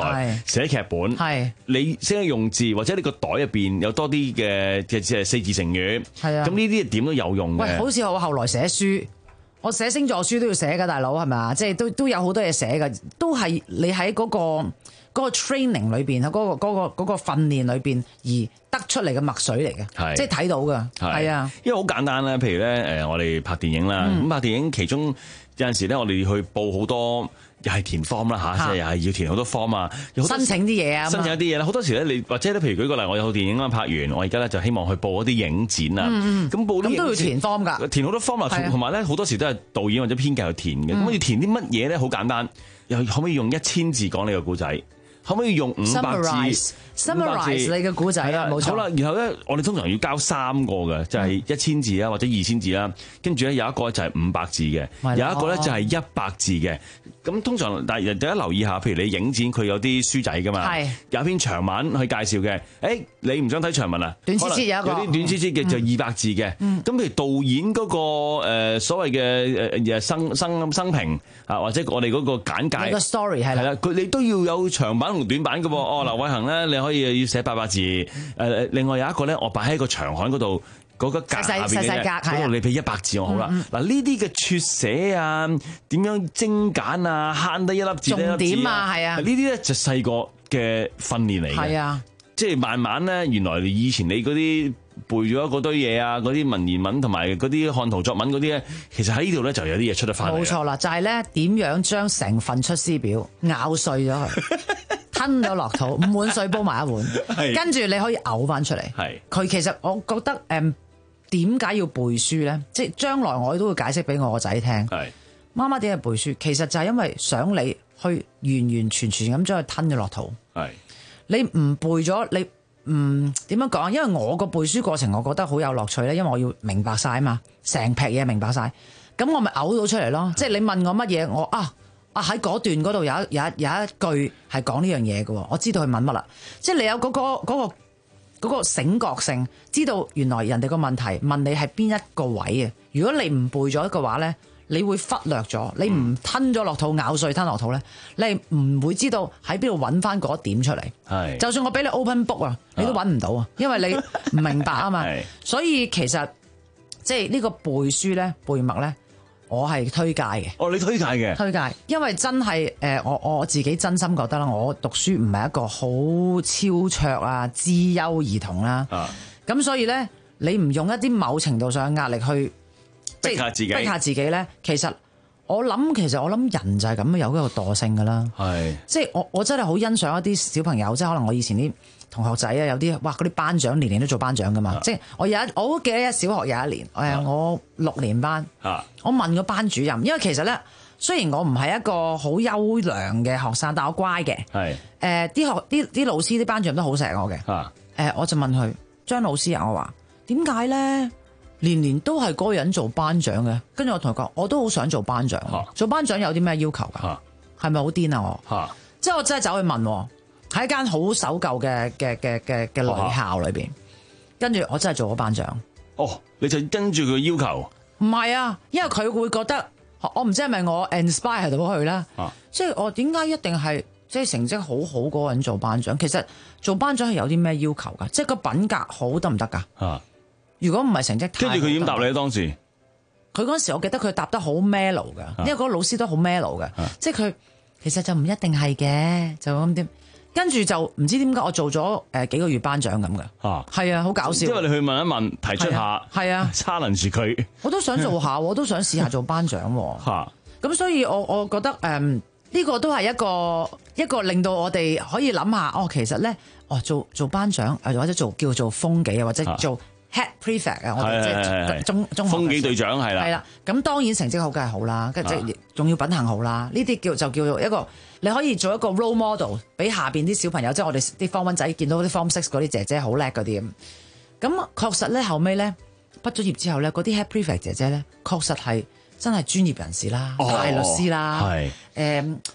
來寫劇本，係你識得用字，或者你個袋入邊有多啲嘅嘅即係四字成語，係啊，咁呢啲點都有用嘅。 喂，好似我後來寫書，我寫星座書都要寫㗎，大佬係咪啊？即係都都有好多嘢寫㗎，都係你喺嗰個嗰個 training 裏邊啊，嗰個嗰個嗰個訓練裏邊而得出嚟嘅墨水嚟嘅，即係睇到㗎，係啊。 因為好簡單啦，譬如咧誒，我哋拍電影啦，咁、嗯、拍電影其中有陣時咧，我哋去報好多。又係填 form 啦嚇，即係又係要填好多 form 啊， 申請啲嘢啊， 申請一啲嘢啦。好多時咧，你或者咧，譬如舉個例，我有套電影啱拍完，我而家咧就希望去報一啲影展啊。咁、嗯、報啲影展都要填 form 㗎， 填好多 form 啊，同埋咧好多時都係導演或者編劇去填嘅。咁、嗯、要填啲乜嘢咧？好簡單，又可唔可以用一千字講你個故仔？可唔可以用五百字 summarize 你嘅故仔啊？冇錯。 好啦，然後咧，我哋通常要交三個嘅，就係一千字啦，或者二千字啦。跟住咧有一個就係五百字嘅，有一個咧就係一百字嘅。咁通常，但係大家留意下，譬如你影展佢有啲書仔噶嘛，有篇長文去介紹嘅。誒，你唔想睇長文啊？ 短切切有一個， 有啲短切切嘅就二百字嘅。咁、嗯、譬如導演嗰個誒所謂嘅誒生生生平啊，或者我哋嗰個簡介， 個 story 係啦， 佢你都要有長版同短版嘅喎。哦，劉偉恒咧，你可以要寫八百字。誒，另外有一個咧，我擺喺個長刊嗰度。嗰、那個格下邊嘅嗰度你俾一百字我好啦。嗱，呢啲嘅撮寫啊，點樣精簡啊，慳得一粒字一粒字重點啊，係啊，呢啲咧就細個嘅訓練嚟嘅。係啊，即係慢慢咧，原來以前你嗰啲背咗嗰堆嘢啊，嗰啲文言文同埋嗰啲漢圖作文嗰啲咧，其實喺呢度咧就有啲嘢出得翻嚟。 冇錯啦，就係咧點樣將成份出師表咬碎咗佢。吞咗落肚，五碗水煲埋一碗，跟住你可以嘔翻出嚟。佢其實我覺得誒點解要背書咧？即係將來我都會解釋俾我個仔聽。媽媽點解背書？其實就係因為想你去完完全全咁將佢吞咗落肚。你唔背咗，你唔點樣講？因為我個背書過程，我覺得好有樂趣咧，因為我要明白晒啊嘛，成劈嘢明白晒，咁我咪嘔到出嚟咯。即係你問我乜嘢，我啊。啊！喺嗰段嗰度有一有一有一句係講呢樣嘢嘅，我知道佢問乜啦。即係你有嗰個嗰個嗰個醒覺性，知道原來人哋個問題問你係邊一個位啊。如果你唔背咗嘅話咧，你會忽略咗，你唔吞咗落肚咬碎吞落肚咧，你唔會知道喺邊度揾翻嗰一點出嚟。係，就算我俾你 open book 啊，你都揾唔到啊，因為你唔明白啊嘛。所以其實即係呢個背書咧，背默咧。我係推介嘅。 哦，你推介嘅？推介， 因為真係誒，我我自己真心覺得啦，我讀書唔係一個好超卓啊、資優兒童啦。啊，咁所以咧，你唔用一啲某程度上嘅壓力去逼下自己， 逼下自己咧，其實我諗，其實我諗人就係咁樣有一個惰性噶啦。係，即係我我真係好欣賞一啲小朋友，即係可能我以前啲同學仔啊，有啲哇嗰啲班長年年都做班長噶嘛。即係我有一我好記得一小學有一年，誒我六年班，我問個班主任，因為其實咧雖然我唔係一個好優良嘅學生，但我乖嘅。係誒啲學啲啲老師啲班長都好錫我嘅。誒我就問佢，張老師啊，我話點解咧年年都係嗰個人做班長嘅？跟住我同佢講，我都好想做班長。做班長有啲咩要求㗎？係咪好癲啊？我即係我真係走去問。喺一間好守舊嘅嘅嘅嘅嘅女校裏邊，跟住我真係做咗班長。 哦，你就跟住佢要求？ 唔係啊，因為佢會覺得我唔知係咪我 inspire 到佢啦。啊，即係我點解一定係即係成績好好嗰個人做班長？其實做班長係有啲咩要求噶？即係個品格好得唔得噶？啊，如果唔係成績太好， 跟住佢點答你當時？ 佢嗰時我記得佢答得好 mellow 噶，因為嗰個老師都好 mellow 嘅，即係佢其實就唔一定係嘅，就咁點。跟住就唔知點解我做咗誒幾個月班長咁嘅，啊，係啊，好搞笑。因為你去問一問，提出下， 係啊 ，challenge佢。 我都想做下，我都想試下做班長。嚇，咁所以我我覺得誒呢、嗯呢個都係一個一個令到我哋可以諗下，哦，其實咧，哦做做班長，或者做叫做風紀啊，或者做 head prefect 啊，我哋即係中中學風紀隊長係啦。 係啦，咁當然成績好梗係好啦，跟住仲要品行好啦，呢啲叫就叫做一個。你可以做一個 role model 俾下邊啲小朋友，即係我哋啲 form one 仔見到啲 form six 嗰啲姐姐好叻嗰啲咁。咁確實咧，後尾咧畢咗業之後咧，嗰啲 head prefect 姐姐咧確實係真係專業人士啦，大律師啦，係誒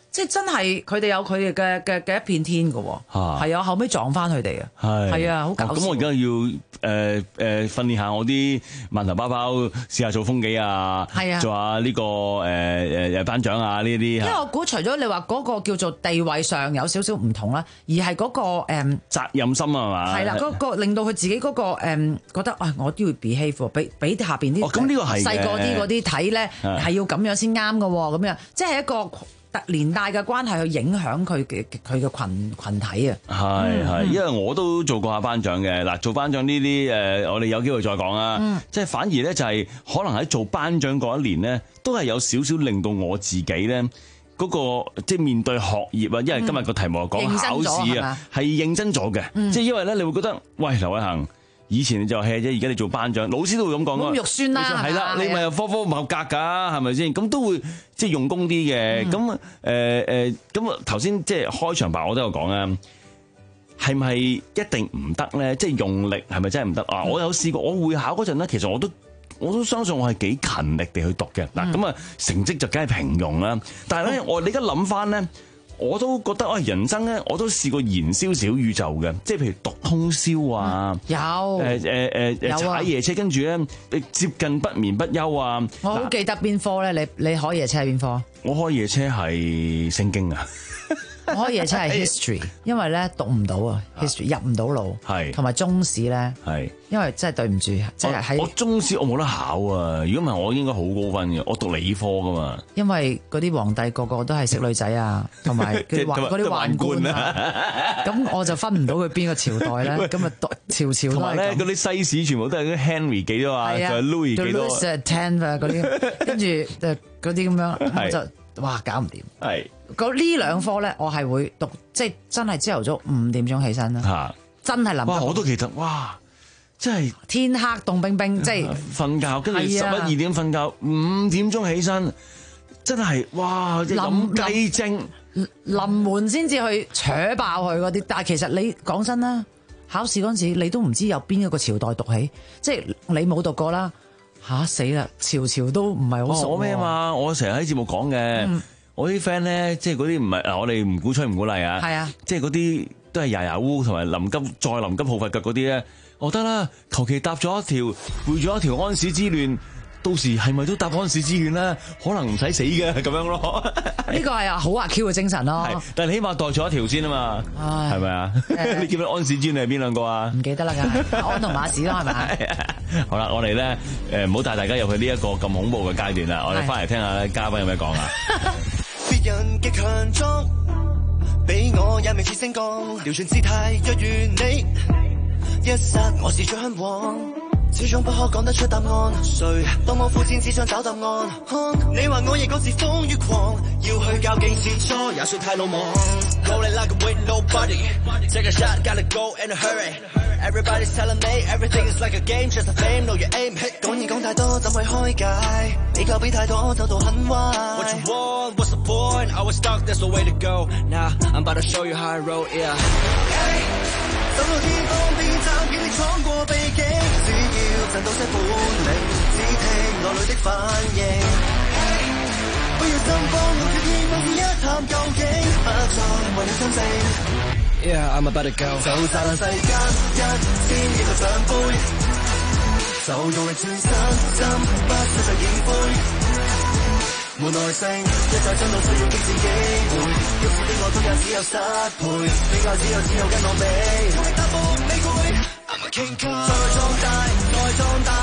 即係真係佢哋有佢哋嘅嘅嘅一片天㗎喎，係啊，後尾撞翻佢哋啊，係啊，好搞笑。 咁我而家要誒誒訓練下我啲饅頭包包，試下做風紀啊， 係啊， 做下呢個誒誒誒頒獎啊呢啲。 因為我估除咗你話嗰個叫做地位上有少少唔同啦，而係嗰個誒責任心啊嘛， 係啦，嗰個令到佢自己嗰個誒覺得啊，我都要 behave，俾俾下邊啲咁呢個係細個啲嗰啲睇咧係要咁樣先啱㗎喎，咁樣即係一個特連帶嘅關係去影響佢嘅佢嘅群羣體啊， 係係，因為我都做過下頒獎嘅，嗱做頒獎呢啲誒，我哋有機會再講啦。嗯、即係反而咧就係可能喺做頒獎嗰一年咧，都係有少少令到我自己咧嗰個即係面對學業啊，因為今日個題目係講考試啊，係認真咗嘅，嗯、即係因為咧你會覺得喂劉偉恒。以前你就 hea 啫，而家你做頒獎，老師都會咁講啊。 咁肉酸啦， 係啦，你咪又科科唔合格㗎，係咪先？咁都會即係用功啲嘅。咁誒誒，咁頭先即係開場白我都有講啊，係咪一定唔得咧？即係用力係咪真係唔得啊？我有試過，我會考嗰陣咧，其實我都我都相信我係幾勤力地去讀嘅。嗱，咁啊成績就梗係平庸啦。但係咧，我你而家諗翻咧。我都覺得啊，人生咧，我都試過燃燒小宇宙嘅，即係譬如讀通宵啊， 有誒誒誒踩夜車，跟住咧接近不眠不休啊。 我好記得邊科咧？你你開夜車係邊科？ 我開夜車係聖經啊。 我開夜車係 history，因為咧讀唔到啊 history 入唔到腦，係同埋中史咧，係因為真係對唔住，即係喺我中史我冇得考啊！如果唔係我應該好高分嘅，我讀理科噶嘛。因為嗰啲皇帝個個都係識女仔啊，同埋嗰啲嗰啲宦官啊，咁我就分唔到佢邊個朝代咧。咁啊，朝朝同埋咧嗰啲西史全部都係啲 Henry 幾多啊，就係 Louis 幾多 ，Louis ten 啊嗰啲，跟住誒嗰啲咁樣，我就哇搞唔掂。係。嗰呢兩科咧，我係會讀，即係真係朝頭早五點鐘起身啦，啊、真係臨。 哇！我都記得，哇！真係天黑凍冰冰，即係瞓覺，跟住十一二點瞓覺，五點鐘起身，真係哇！飲雞精， 臨門先至去扯爆佢嗰啲。但係其實你講真啦，考試嗰陣時你都唔知有邊一個朝代讀起，即係你冇讀過啦，嚇死啦！朝朝都唔係好熟咩嘛？我成日喺節目講嘅。嗯我啲 friend 咧，即係嗰啲唔係嗱，我哋唔鼓吹唔鼓勵啊。係啊，即係嗰啲都係牙牙烏同埋臨急再臨急抱佛腳嗰啲咧，我得啦，求其搭咗一條背咗一條安史之亂，到時係咪都搭安史之亂咧？可能唔使死嘅咁樣咯。 呢個係啊好阿 Q 嘅精神咯。 係，但係起碼袋咗一條先啊嘛。係咪啊？你記唔記得安史之亂係邊兩個啊？ 唔記得啦，㗎安同馬史咯，係咪？ 好啦，我哋咧誒唔好帶大家入去呢一個咁恐怖嘅階段啦。我哋翻嚟聽下嘉賓有咩講啊。 別人極強壯，比我也未似星光，調轉姿態若如你，一剎我是最向往，始終不可講得出答案。誰當我膚淺只想找答案？你話我亦嗰時瘋與狂，要去較勁切磋也算太魯莽。Rolling like a with nobody, take a shot, gotta go in a hurry. Everybody's telling me everything is like a game, just a fame, know your aim. 講嘢講太多怎會開解？你靠比太多走到很壞。What you want? What's the point? I was stuck, there's no way to go. Now I'm about to show you how I roll, yeah. Hey, 走到天荒邊站，見你闖過秘境，只要賺到些本領，只聽內裏的反應。Hey, 不要心慌，我決意我是一探究竟，不再為你心聲。Yeah, I'm about to go. 就賺世間一千億個獎杯，就用力轉身，針不需再染灰。沒耐性，一再爭到需要激戰機會，要是的我都也只有失陪，比較只有只有跟我比。用力踏步未攰 ，I'm a king card。再壯大，再壯大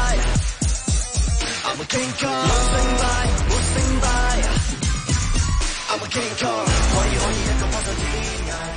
，I'm a king card。冇勝敗，沒勝敗 ，I'm a king card。可以可以一個拋上天涯。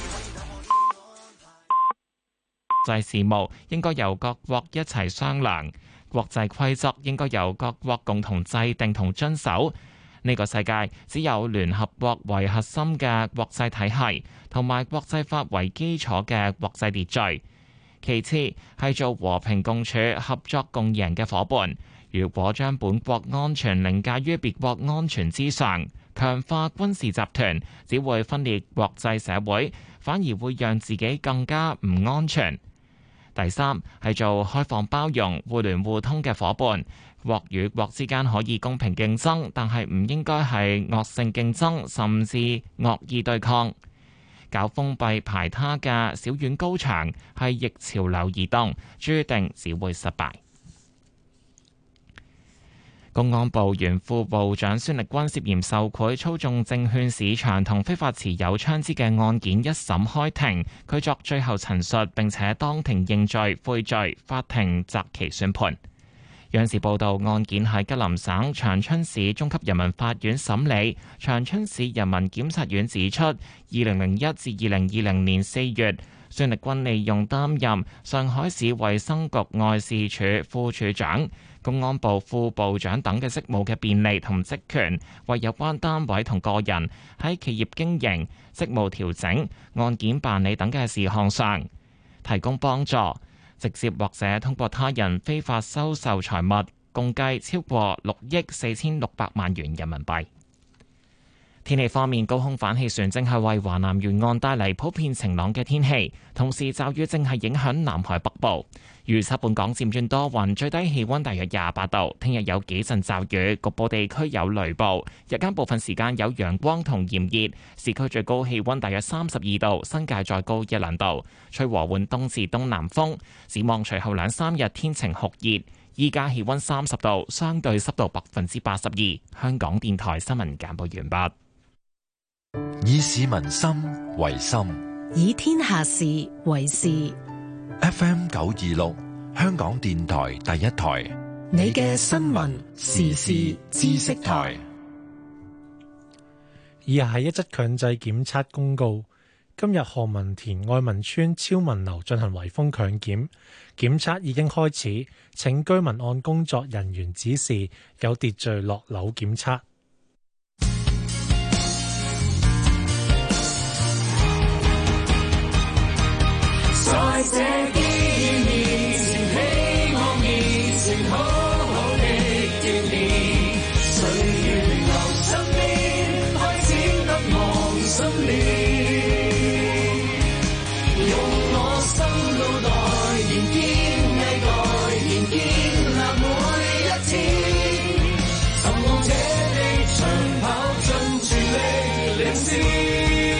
國際事務應該由各國一齊商量，國際規則應該由各國共同制定同遵守。呢個世界只有聯合國為核心嘅國際體系，同埋國際法為基礎嘅國際秩序。其次係做和平共處、合作共贏嘅夥伴。如果將本國安全凌駕於別國安全之上，強化軍事集團，只會分裂國際社會，反而會讓自己更加唔安全。 第三係做開放包容、互聯互通嘅夥伴，國與國之間可以公平競爭，但係唔應該係惡性競爭，甚至惡意對抗。搞封閉排他嘅小院高牆係逆潮流而動，注定只會失敗。公安部原副部長孫力軍涉嫌受賄、操縱證券市場同非法持有槍支嘅案件一審開庭，佢作最後陳述並且當庭認罪悔罪，法庭擇期宣判。央視報道，案件喺吉林省長春市中級人民法院審理。長春市人民檢察院指出，二零零一至二零二零年四月，孫力軍利用擔任上海市衛生局外事處副處長、公安部副部長等嘅職務嘅便利同職權，為有關單位同個人喺企業經營、職務調整、案件辦理等嘅事項上提供幫助，直接或者通過他人非法收受財物，共計超過六億四千六百萬元人民幣。天氣方面，高空反氣旋正係為華南沿岸帶嚟普遍晴朗嘅天氣，同時驟雨正係影響南海北部。預測本港漸轉多雲，最低氣溫大約廿八度。聽日有幾陣驟雨，局部地區有雷暴。日間部分時間有陽光同炎熱，市區最高氣溫大約三十二度，新界再高一兩度。吹和緩東至東南風。展望隨後兩三日天晴酷熱。依家氣溫三十度，相對濕度百分之八十二。香港電台新聞簡報完畢。 以市民心為心， 以天下事為事。 F M 九二六，香港電台第一台， 你嘅新聞時事知識台。 以下係一則強制檢測公告。今日何文田愛民邨超文樓進行圍封強檢，檢測已經開始，請居民按工作人員指示有秩序落樓檢測。 在這幾年前，希望面前好好的鍛鍊，歲月流身邊，開始得望心了。用我心腦袋，仍堅毅蓋，仍建立每一天，尋夢這地長跑盡全力領先。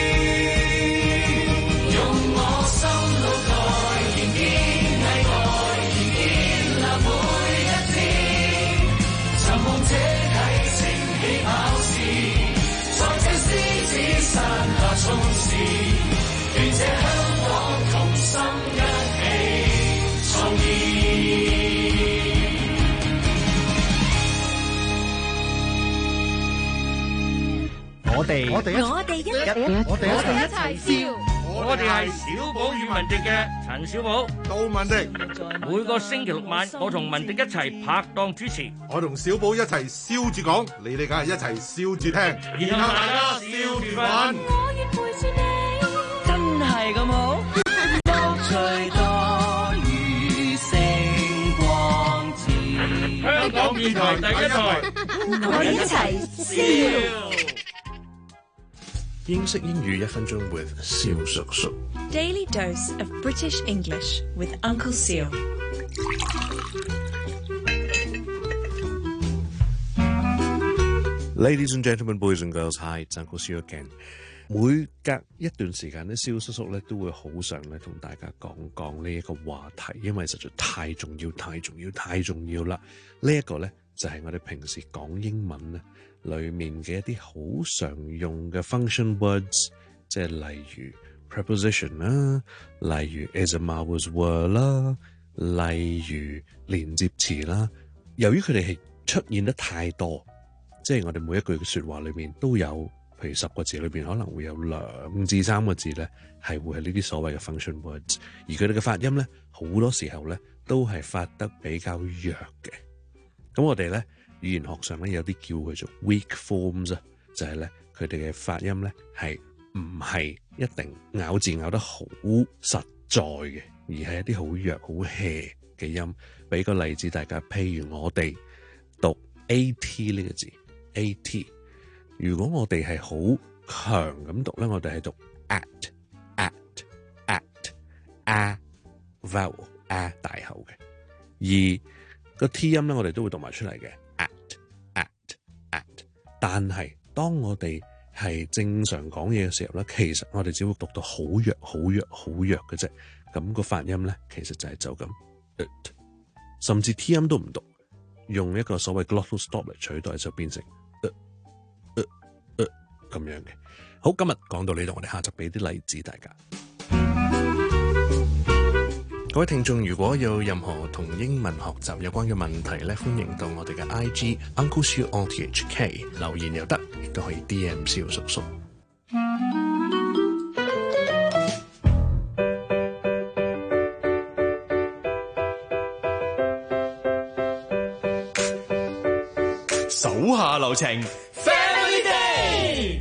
我哋我哋我哋一我哋我哋一齊笑。 我哋係小寶與文迪嘅陳小寶、杜文迪。每個星期六晚，我同文迪一齊拍檔主持， 我同小寶一齊笑住講，你哋梗係一齊笑住聽，然後大家笑住瞓。 我願陪住你，真係咁好。樂趣多於星光照。 香港電台第一台， 我哋一齊笑。 英式英語一分鐘 with 蕭叔叔。 Daily dose of British English with Uncle Seal。 Ladies and gentlemen, boys and girls, hi, it's Uncle Seal again。每隔一段時間咧，蕭叔叔咧都會好想咧同大家講講呢一個話題，因為實在太重要、太重要、太重要啦。呢一個咧就係我哋平時講英文咧裏面嘅一啲好常用嘅 function words， 即係例如 preposition 啦，例如 is a was were 啦，例如連接詞啦。由於佢哋係出現得太多，即係我哋每一句嘅說話裏面都有，譬如十個字裏邊可能會有兩至三個字咧係會係呢啲所謂嘅 function words， 而佢哋嘅發音咧好多時候咧都係發得比較弱嘅。咁我哋咧語言學上咧有啲叫佢做 weak forms 啊，就係咧佢哋嘅發音咧係唔係一定咬字咬得好實在嘅，而係一啲好弱好 hea 嘅音。俾個例子大家，譬如我哋讀 at 呢個字 at， 如果我哋係好強咁讀咧，我哋係讀 at at at a vowel 啊大口嘅，而個 T 音咧我哋都會讀埋出嚟嘅 at at at， 但係當我哋係正常講嘢嘅時候咧，其實我哋只會讀到好弱、好弱、好弱嘅啫。咁個發音咧，其實就係就咁、呃，甚至 T 音都唔讀，用一個所謂 glottal stop 嚟取代，就變成呃呃呃咁樣嘅。好，今日講到呢度，我哋下集俾啲例子大家。各位聽眾，如果有任何同英文學習有關嘅問題咧，歡迎到我哋嘅 I G Uncle Siu O T H K 留言又得，亦都可以 D M 蕭叔叔。 手下留情 ，Family Day。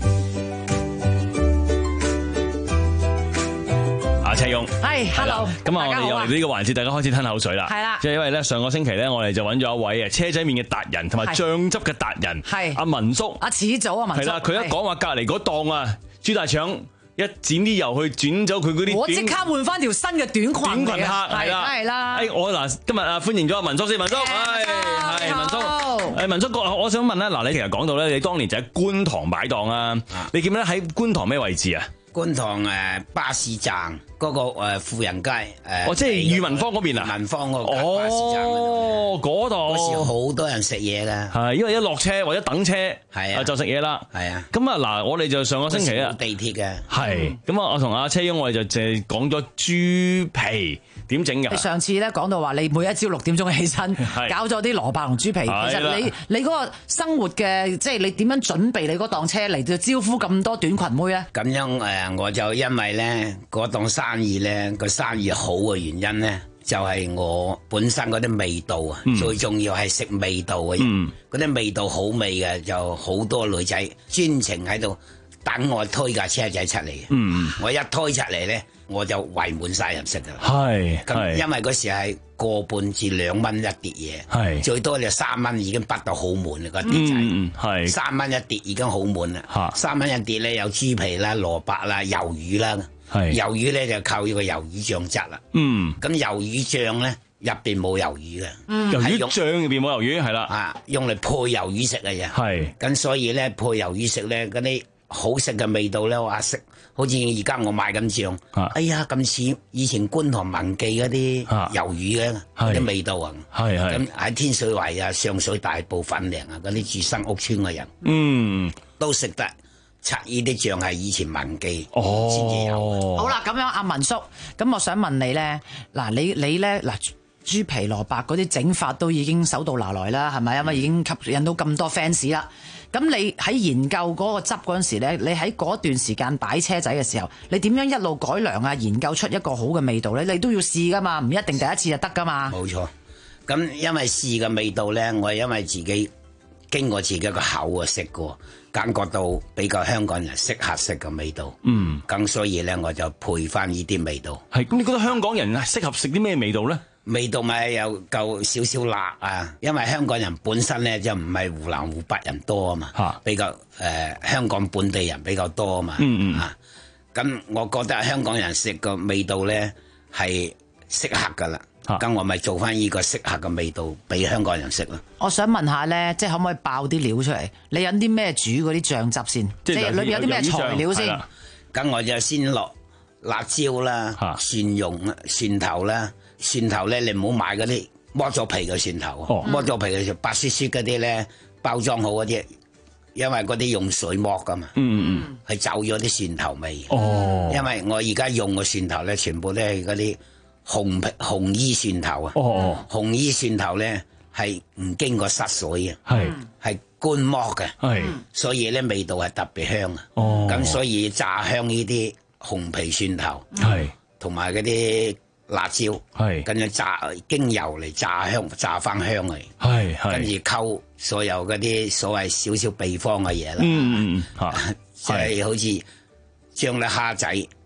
阿車勇， 係，hello， 咁啊，我哋又嚟到呢個環節，大家開始吞口水啦。 係啦， 即係因為咧，上個星期咧，我哋就揾咗一位啊車仔麵嘅達人，同埋醬汁嘅達人，係阿文叔， 阿始祖啊，文叔。 係啦，佢一講話隔離嗰檔啊，豬大腸一剪啲油去轉走佢嗰啲， 我即刻換翻條新嘅短裙。 短裙客係啦， 係啦。 誒，我嗱今日啊歡迎咗阿文叔先，文叔，係係文叔。誒，文叔哥，我想問咧，嗱，你其實講到咧，你當年就喺觀塘擺檔啊，你記唔記得喺觀塘咩位置啊？ 觀塘誒巴士站嗰個誒富人街誒， 哦，即係裕民坊嗰邊啊？ 民坊嗰個巴士站哦，嗰度嗰時好多人食嘢㗎， 係因為一落車或者等車係啊， 就食嘢啦， 係啊。 咁啊嗱，我哋就上個星期啊， 地鐵嘅係咁啊，我同阿車翁我哋就淨係講咗豬皮點整嘅。 你上次咧講到話，你每一朝六點鐘起身，搞咗啲蘿蔔同豬皮。其實你你嗰個生活嘅，即係你點樣準備你嗰檔車嚟到招呼咁多短裙妹咧？ 咁樣誒，我就因為咧嗰檔生意咧個生意好嘅原因咧，就係我本身嗰啲味道啊，最重要係食味道嘅人，嗰啲味道好味嘅，就好多女仔專程喺度等我推架車仔出嚟嘅。我一推出嚟咧，我就圍滿晒人食噶啦。係咁，因為嗰時係個半至兩蚊一碟嘢，係最多就三蚊已經bắt到好滿啦，個碟仔。係三蚊一碟已經好滿啦。三蚊一碟咧有豬皮啦、蘿蔔啦、魷魚啦。係魷魚咧就靠呢個魷魚醬汁啦。嗯，咁魷魚醬咧入邊冇魷魚嘅。嗯，魷魚醬入邊冇魷魚係啦。啊，用嚟配魷魚食嘅啫。係，咁所以咧配魷魚食咧嗰啲好食嘅味道咧，話食好似而家我買緊醬。哎呀，咁似以前觀塘文記嗰啲魷魚嘅嗰啲味道啊。係係。咁喺天水圍啊、上水大埔粉嶺啊嗰啲住新屋村嘅人，嗯，都食得。拆呢啲醬係以前文記先至有。 好啦，咁樣阿文叔，咁我想問你咧，嗱你你咧嗱豬皮蘿蔔嗰啲整法都已經手到拿來啦，係咪？因為已經吸引到咁多 fans 啦。咁你喺研究嗰個汁嗰陣時咧，你喺嗰段時間擺車仔嘅時候，你點樣一路改良啊？研究出一個好嘅味道咧，你都要試噶嘛，唔一定第一次就得噶嘛。 冇錯。咁因為試嘅味道咧，我係因為自己經過自己個口啊食過。感覺到比較香港人適合食嘅味道，嗯，咁所以咧我就配翻呢啲味道。 係，咁你覺得香港人係適合食啲咩味道咧？ 味道咪有夠少少辣啊，因為香港人本身咧就唔係湖南湖北人多啊嘛，啊比較誒、呃、香港本地人比較多啊嘛，嗯嗯，啊，咁我覺得香港人食個味道咧係適合噶啦。咁我咪做翻呢個適合嘅味道俾香港人食咯。 我想問下咧，即係可唔可以爆啲料出嚟？你有啲咩煮嗰啲醬汁先？即係裏邊有啲咩材料先？ 咁我就先落辣椒啦、蒜蓉啦、蒜頭啦。蒜頭咧，你唔好買嗰啲剝咗皮嘅蒜頭，哦、剝咗皮嘅就白雪雪嗰啲咧，包裝好嗰啲，因為嗰啲用水剝噶嘛。嗯嗯，係走咗啲蒜頭味。哦，因為我而家用嘅蒜頭咧，全部都係嗰啲。紅皮紅衣蒜頭啊！哦，紅衣蒜頭咧係唔經過濕水嘅，係係乾剝嘅，係所以咧味道係特別香啊！哦，咁所以炸香呢啲紅皮蒜頭，係同埋嗰啲辣椒，係跟住炸經油嚟炸香，炸翻香嚟，係係跟住溝所有嗰啲所謂少少秘方嘅嘢啦，嗯嗯嗯，嚇，即係好似將啲蝦仔。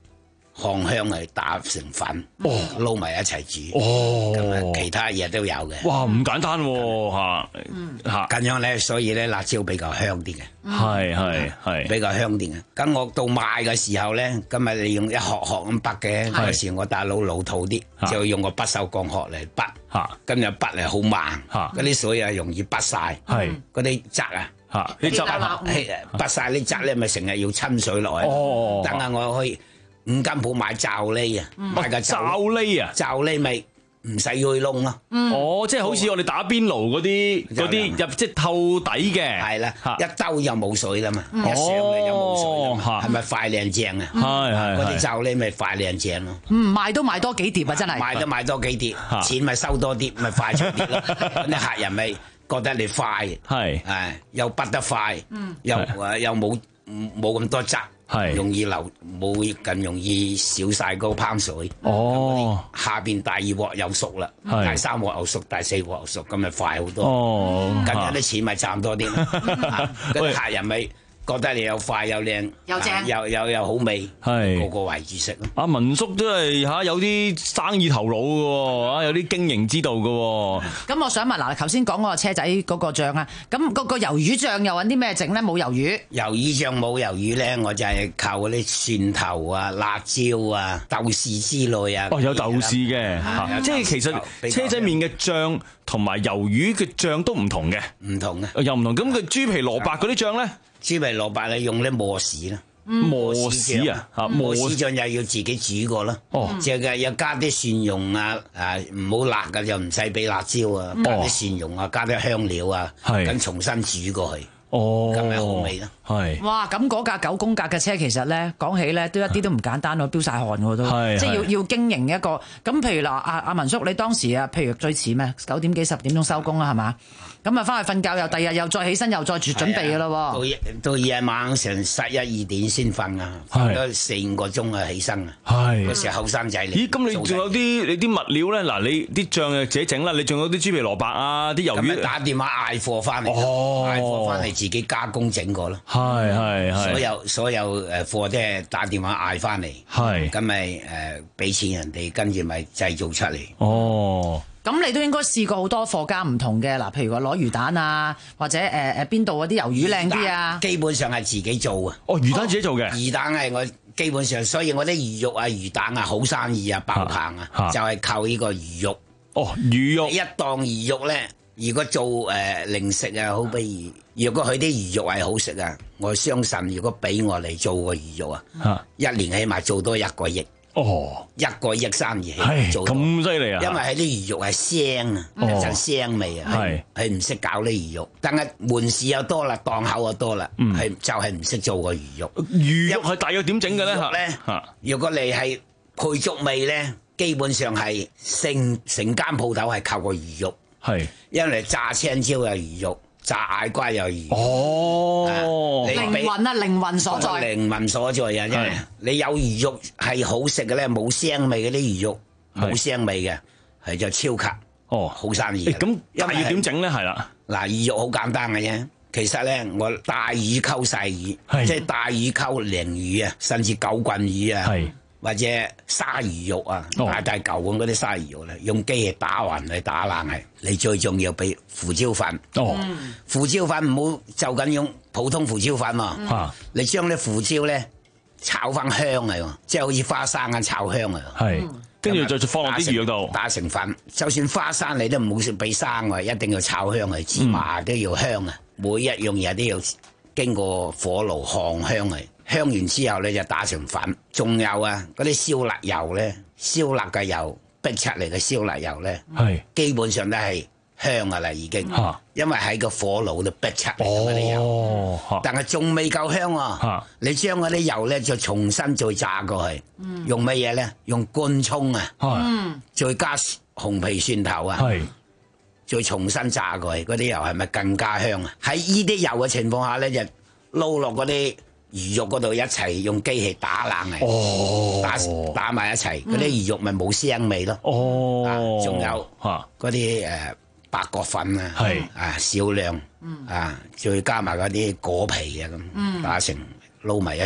烘香嚟打成粉，撈埋一齊煮。 哦， 咁啊，其他嘢都有嘅。 哇，唔簡單喎嚇嚇。 咁樣咧，所以咧辣椒比較香啲嘅。 係係係， 比較香啲嘅。咁我到賣嘅時候咧，咁咪你用一殼殼咁剝嘅。有時我大佬老土啲，就用個不鏽鋼殼嚟剝。嚇，咁又剝嚟好慢。嚇，嗰啲水啊容易剝晒。係，嗰啲汁啊。嚇，啲汁啊，剝晒啲汁咧，咪成日要親水落去。哦，等下我去五金鋪買罩呢啊，買個罩呢啊， 罩呢咪唔使去窿咯。 哦，即係好似我哋打邊爐嗰啲嗰啲入即係透底嘅。 係啦，一兜就冇水啦嘛，一上嚟就冇水啦嘛，係咪快靚正啊？係係，嗰啲罩呢咪快靚正咯。 嗯，賣都賣多幾碟啊，真係。 賣都賣多幾碟，錢咪收多啲，咪快速啲咯。啲客人咪覺得你快，係係又拔得快，又誒又冇冇咁多汁。係容易流，冇咁容易少晒嗰烹水。哦，下邊第二鑊又熟啦，第三鑊又熟，第四鑊又熟，咁咪快好多。哦，咁有啲錢咪賺多啲咯。嗰啲客人咪覺得你又快又靚，又正，又又又好味，係個個圍住食咯。 阿文叔都係嚇有啲生意頭腦嘅喎，啊有啲經營之道嘅喎。 咁我想問嗱，頭先講嗰個車仔嗰個醬啊，咁嗰個魷魚醬又揾啲咩整咧？冇魷魚。 魷魚醬冇魷魚咧，我就係靠嗰啲蒜頭啊、辣椒啊、豆豉之類啊。 哦，有豆豉嘅嚇，即係其實車仔麵嘅醬同埋魷魚嘅醬都唔同嘅。 唔同嘅， 又唔同。咁佢豬皮蘿蔔嗰啲醬咧？ 豬皮蘿蔔你用啲磨豉啦， 磨豉啊，嚇磨豉醬又要自己煮過啦。哦，即係又加啲蒜蓉啊，誒唔好辣嘅就唔使俾辣椒啊，加啲蒜蓉啊，加啲香料啊，咁重新煮過去。哦，咁咪好味咯。 係。哇，咁嗰架九宮格嘅車其實咧講起咧都一啲都唔簡單喎，飆晒汗喎都，即係要要經營一個。咁譬如嗱，阿阿文叔你當時啊，譬如最遲咩九點幾十點鐘收工啦，係嘛？咁啊，翻去瞓覺又第日又再起身又再準準備嘅咯喎。 到到夜晚成十一二點先瞓啊，瞓咗四五個鐘啊起身啊。係嗰時後生仔嚟。 咦？咁你仲有啲你啲物料咧？嗱，你啲醬又自己整啦，你仲有啲豬皮蘿蔔啊，啲魷魚。 打電話嗌貨翻嚟，嗌貨翻嚟自己加工整過咯。 係係係。 所有所有誒貨都係打電話嗌翻嚟。係。咁咪誒俾錢人哋，跟住咪製造出嚟。哦。 咁你都應該試過好多貨家唔同嘅，嗱，譬如話攞魚蛋啊，或者誒誒邊度嗰啲魷魚靚啲啊？ 基本上係自己做啊！ 哦，魚蛋自己做嘅。 魚蛋係我基本上，所以我啲魚肉啊、魚蛋啊好生意啊、爆棚啊，就係靠呢個魚肉。 哦，魚肉。 一檔魚肉咧，如果做誒零食啊，好比如，如果佢啲魚肉係好食啊，我相信如果俾我嚟做個魚肉啊，一年起碼做多一個億。哦，一個億生意起做咁犀利啊！ 因為喺啲魚肉係腥啊，一陣腥味啊，係係唔識搞啲魚肉，但係門市又多啦，檔口又多啦，係就係唔識做個魚肉。 魚肉係大約點整嘅咧？ 嚇，如果你係配足味咧，基本上係成成間鋪頭係靠個魚肉，係因為炸青椒有魚肉。炸矮龜有魚哦，靈魂啊，靈魂所在， 靈魂所在啊！因為你有魚肉係好食嘅咧，冇腥味嗰啲魚肉冇腥味嘅，係就超級哦好生意。 咁但係要點整咧？係啦， 嗱，魚肉好簡單嘅啫。其實咧，我大魚溝細魚，即係大魚溝鯪魚啊，甚至九棍魚啊。或者鯊魚肉啊，大大嚿咁嗰啲鯊魚肉咧，用機器打橫去打爛係。你最重要俾胡椒粉。哦，胡椒粉唔好就咁用普通胡椒粉喎。啊，你將啲胡椒咧炒翻香嚟喎，即係好似花生咁炒香啊。係， 跟住再放落啲魚肉度打成粉。就算花生你都唔好俾生喎，一定要炒香嚟。芝麻都要香啊，每一樣嘢都要經過火爐烘香嚟。香完之後咧就打成粉，仲有啊嗰啲燒辣油咧，燒辣嘅油逼出嚟嘅燒辣油咧，係基本上都係香噶啦已經，因為喺個火爐度逼出嚟嗰啲油，但係仲未夠香啊！你將嗰啲油咧就重新再炸過去，用乜嘢咧？用乾葱啊，再加紅皮蒜頭啊，再重新炸過去，嗰啲油係咪更加香啊？喺呢啲油嘅情況下咧，就撈落嗰啲魚肉嗰度一齊用機器打冷嚟，哦、打打埋一齊，嗰啲、嗯、魚肉咪冇腥味咯。哦，仲、啊、有嗰啲誒八角粉啊，係啊少量，嗯、啊再加埋嗰啲果皮啊咁，嗯、打成撈埋一齊。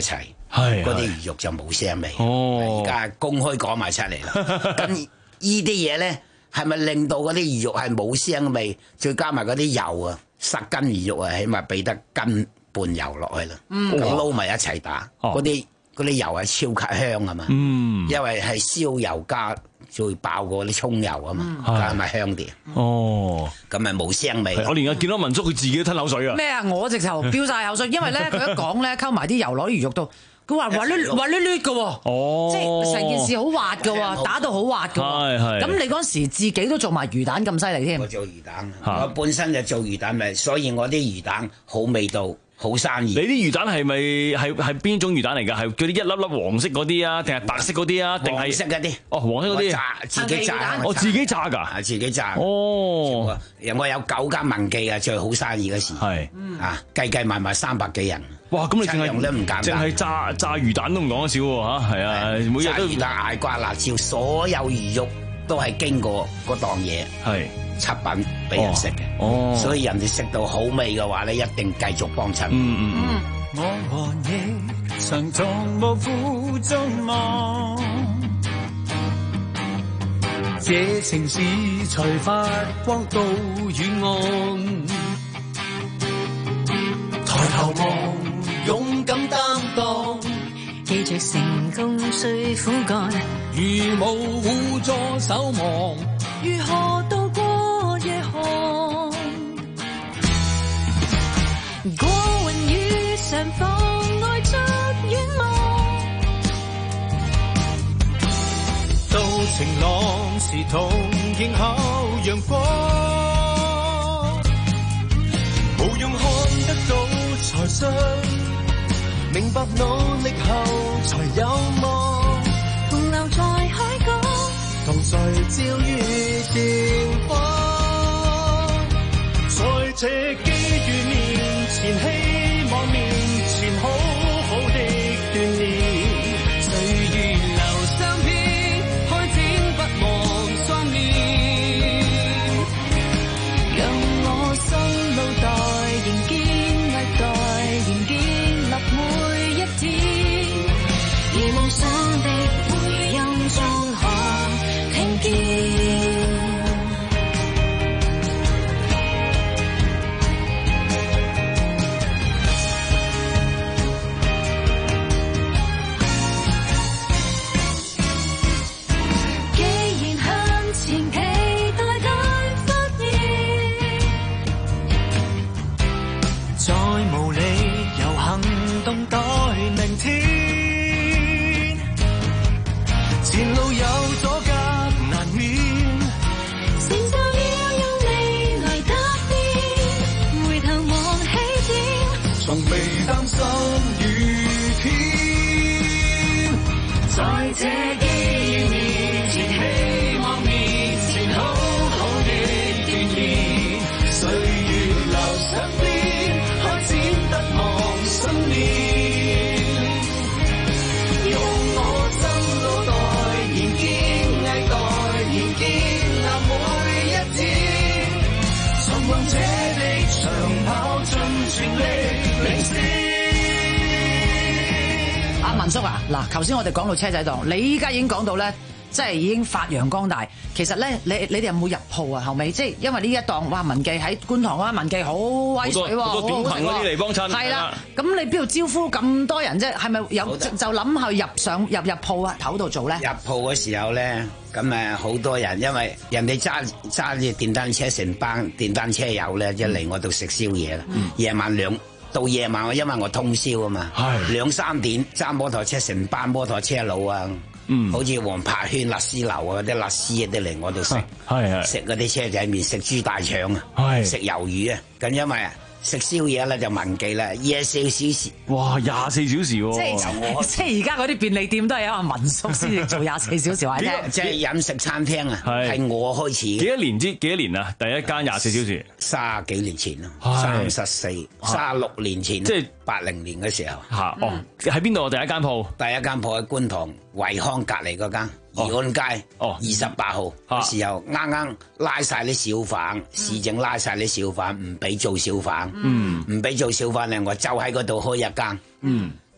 嗰啲魚肉就冇腥味。哦，而家公開講埋出嚟啦。咁呢啲嘢咧，係咪令到嗰啲魚肉係冇腥味？再加埋嗰啲油啊，十斤魚肉啊，起碼俾得斤半油落去啦。咁撈埋一齊打，嗰啲嗰啲油係超級香啊嘛。嗯，因為係燒油加最爆過啲葱油啊嘛，加埋香啲。哦，咁咪冇腥味。 我連日見到文叔佢自己都吞口水啊！ 咩啊？我直頭飆晒口水，因為咧佢一講咧溝埋啲油落啲魚肉度。佢話滑捋滑捋捋嘅喎，哦、即係成件事好滑嘅喎，打到好滑嘅喎。咁你嗰時自己都做埋魚蛋咁犀利添？ 我做魚蛋，我本身就做魚蛋咪，所以我啲魚蛋好味道，好生意。 你啲魚蛋係咪係係邊種魚蛋嚟㗎？係嗰啲一粒粒黃色嗰啲啊，定係白色嗰啲啊？定係黃色嗰啲？ 哦，黃色嗰啲。 炸自己炸， 我自己炸㗎， 係自己炸。 哦， 我有九間文記啊，最好生意嗰時。係啊，計計埋埋三百幾人。 哇！咁你淨係都唔簡單， 淨係炸炸魚蛋都唔講得少喎嚇，係啊，每日都炸魚蛋、捱瓜辣椒，所有魚肉都係經過嗰檔嘢係出品俾人食嘅。哦，所以人哋食到好味嘅話咧，一定繼續幫襯。嗯嗯嗯。 我和你常從無負眾望，這城市才發光到遠岸，抬頭望。勇敢擔當， 記着成功最苦幹。 如無互助守望， 如何渡過夜寒？過雲雨上妨礙着遠望。 到晴朗時同迎候陽光，無用看得到才信。明白努力後才有望， 同留在海港， 同誰照於電光。在這機遇面前，希望面前好好的鍛鍊，歲月留相片，開展不忘雙面， 讓我心路代仍堅毅代仍堅。每一天，而夢想的回音中可聽見。既然向前期待待發現， 再無理由行動待明天，前路有阻隔難免， 成就要用未來踏遍，回頭望起點， 從未擔心雨天， 在這機遇面前，希望面前好好的鍛鍊， 歲月留身邊，開展不忘信念。 阿文叔啊，嗱，頭先我哋講到車仔檔，你依家已經講到咧，即係已經發揚光大。其實咧，你你哋有冇入鋪啊？後尾即係因為呢一檔哇，文記喺觀塘嗰間文記好威水喎， 好多短裙嗰啲嚟幫襯。 係啦，咁你邊度招呼咁多人啫？係咪有就諗去入上入入鋪啊頭度做咧？ 入鋪嗰時候咧，咁誒好多人，因為人哋揸揸住電單車成班電單車友咧，一嚟我度食宵夜啦，夜晚兩。到夜晚，因為我通宵啊嘛，兩三點揸摩托車成班摩托車佬啊，嗯、好似黃柏軒、律師樓啊啲律師啲嚟我度食，食嗰啲車仔麵，食豬大腸啊，食魷魚啊，咁因為食宵夜咧就文記啦，廿四小時， 哇，廿四小時喎、啊！ 即係即係而家嗰啲便利店都係阿文叔先至做廿四小時或者即係飲食餐廳啊，係我開始。 幾多年之幾多年啊？第一間廿四小時， 卅幾年前咯，三十四、卅六年前，即係八零年嘅時候。 嚇哦，喺邊度啊？第一間鋪， 第一間鋪喺觀塘惠康隔離嗰間。怡安街哦，二十八號嗰時候啱啱拉晒啲小販，市政拉晒啲小販，唔俾做小販，嗯，唔俾做小販咧，我就喺嗰度開一間，嗯，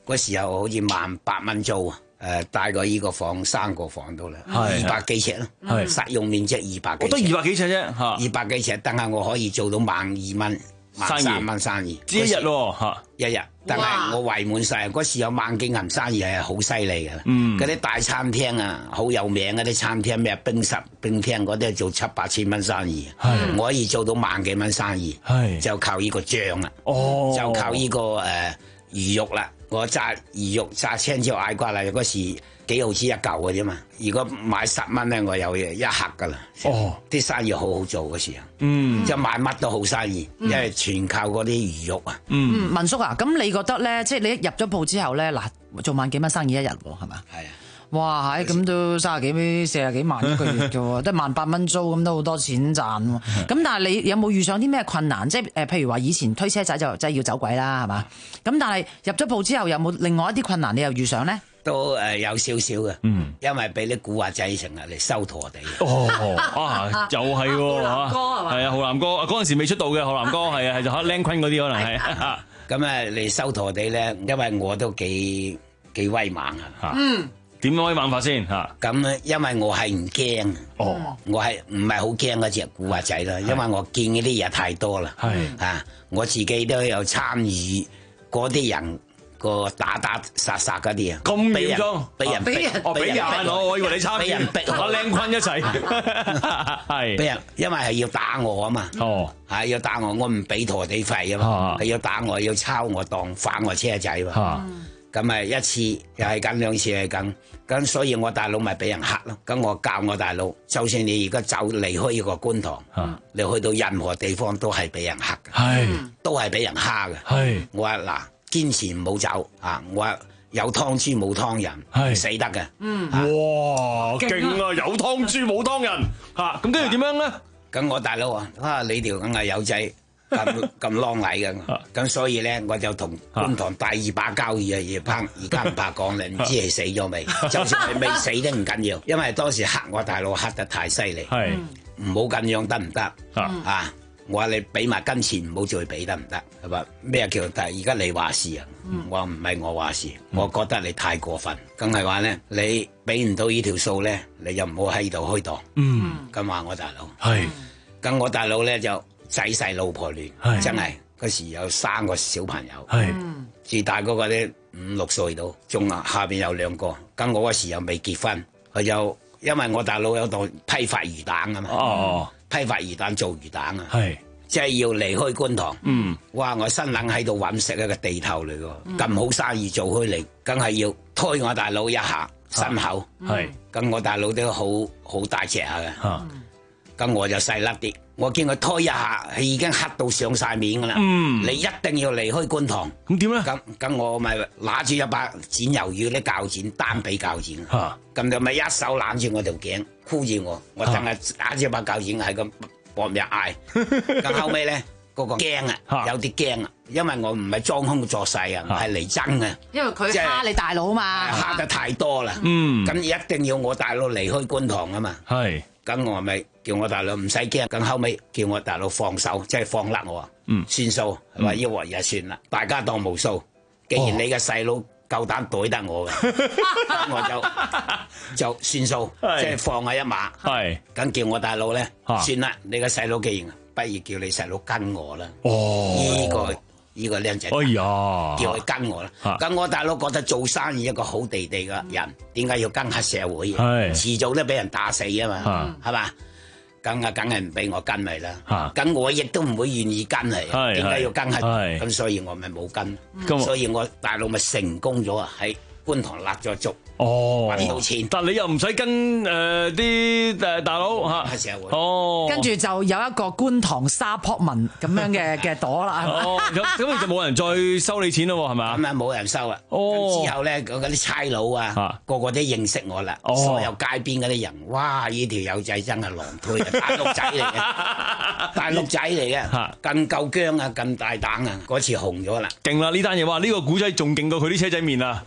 嗰時候好似萬八蚊租啊。誒，大過依個房三個房到啦，二百幾尺咯，實用面積二百幾， 我得二百幾尺啫，嚇， 二百幾尺，但係我可以做到萬二蚊、萬三蚊生意， 只一日喎嚇， 一日，但係我圍滿晒，嗰時有萬幾銀生意係好犀利嘅，嗰啲大餐廳啊，好有名嗰啲餐廳咩冰室、冰廳嗰啲做七八千蚊生意，我可以做到萬幾蚊生意，就靠依個醬啊，就靠依個誒魚肉啦。我炸魚肉炸青椒嗌瓜啦，嗰時幾毫子一嚿嘅啫嘛。如果買十蚊咧，我有一盒噶啦。哦，啲生意好好做嗰時候，嗯，即係買乜都好生意，因為全靠嗰啲魚肉啊。 嗯，文叔啊，咁你覺得咧，即係你一入咗鋪之後咧，嗱，做萬幾蚊生意一日喎，係嘛？係啊。哇，係咁都三十幾、四十幾萬一個月嘅喎，得萬八蚊租咁都好多錢賺喎。咁但係你有冇遇上啲咩困難？即係誒，譬如話以前推車仔就真係要走鬼啦，係嘛？咁但係入咗鋪之後，有冇另外一啲困難你又遇上咧？ 都誒有少少嘅，嗯，因為俾啲古惑仔成日嚟收陀地。 哦，啊，又係喎嚇，係啊，浩南哥嗰陣時未出道嘅，浩南哥係啊，係就嚇靚坤嗰啲可能係。 咁啊嚟收陀地咧，因為我都幾幾威猛啊嚇。嗯。 點樣威猛法先嚇？ 咁咧，因為我係唔驚，哦，我係唔係好驚嗰隻古惑仔啦？因為我見嗰啲嘢太多啦，係啊，我自己都有參與嗰啲人個打打殺殺嗰啲啊， 咁嚴重， 俾人逼， 哦，俾人，我我以為你參與， 俾人逼， 阿靚坤一齊， 係，俾人，因為係要打我啊嘛，哦，係要打我，我唔俾陀地費啊嘛，係要打我，要抄我當反我車仔喎。咁咪一次又係咁，兩次係咁，咁所以我大佬咪俾人嚇咯。咁我教我大佬，就算你而家走離開呢個觀塘，啊、你去到任何地方都係俾人嚇嘅，係都係俾人蝦嘅。係我話嗱，堅持唔好走啊！我話有湯豬冇湯人，係死得嘅。嗯， 哇，勁啊！有湯豬冇湯人嚇，咁跟住點樣咧？ 咁我大佬啊，啊你條梗係有仔。咁咁啷禮嘅，咁所以咧我就同觀塘第二把交椅啊，而怕而家唔怕講啦，唔知係死咗未？就算係未死都唔緊要，因為當時嚇我大佬嚇得太犀利，係唔好咁樣得唔得？啊，我話你俾埋金錢，唔好再俾得唔得？係嘛？咩叫但係而家你話事啊？我話唔係我話事，我覺得你太過分，梗係話咧你俾唔到呢條數咧，你就唔好喺度開檔。嗯，咁話我大佬係，咁我大佬咧就。仔細老婆亂，真係嗰時有三個小朋友，最大嗰個咧五六歲到，仲下邊有兩個。咁我嗰時又未結婚，佢就因為我大佬有度批發魚蛋啊嘛，哦、批發魚蛋做魚蛋啊，即係要離開觀塘。嗯，哇！我新撚喺度揾食一個地頭嚟㗎，咁、嗯、好生意做開嚟，梗係要推我大佬一下心口。係，咁我大佬都好好大隻下嘅，咁、嗯、我就細粒啲。我見佢推一下，佢已經黑到上晒面噶啦。嗯，你一定要離開觀塘。咁點咧？咁咁我咪拿住一把剪魷魚啲鉸剪，單臂鉸剪。嚇、啊！咁就咪一手攬住我條頸，箍住我。我淨係拿住把鉸剪喺咁搏命嗌。咁後尾咧，嗰、那個驚啊，有啲驚啊，因為我唔係裝腔作勢啊，係嚟真嘅。 因為佢蝦你大佬嘛， 蝦得太多啦。嗯，咁一定要我大佬離開觀塘啊嘛。係。咁我咪叫我大佬唔使驚，咁後尾叫我大佬放手，即係放甩我，嗯，算數，話一鑊就算啦，大家當無數。既然你嘅細佬夠膽懟得我嘅，咁我就就算數，即係放我一馬。係，咁叫我大佬咧，算啦，你嘅細佬既然，不如叫你細佬跟我啦。哦，呢個呢個靚仔，哎呀，叫佢跟我啦。咁我大佬覺得做生意一個好地地嘅人，點解要跟黑社會？係，遲早都俾人打死啊嘛，係嘛？咁啊，梗係唔俾我跟嚟啦。咁我亦都唔會願意跟嚟，點解要跟黑？咁所以我咪冇跟。所以我大佬咪成功咗啊！喺觀塘立咗足。哦，揾到錢， 但你又唔使跟誒啲誒大佬嚇， 黑社會。 哦，跟住就有一個觀塘沙撲文咁樣嘅嘅朵啦。 哦，咁咁就冇人再收你錢咯，係咪啊？ 咁啊冇人收啦。哦，之後咧嗰啲差佬啊，個個都認識我啦。哦，所有街邊嗰啲人，哇！呢條友仔真係狼推啊，大陸仔嚟嘅，大陸仔嚟嘅，咁夠薑啊，咁大膽啊，嗰次紅咗啦。 勁啦呢單嘢，哇！呢個古仔仲勁過佢啲車仔麵啊！ 嗰個執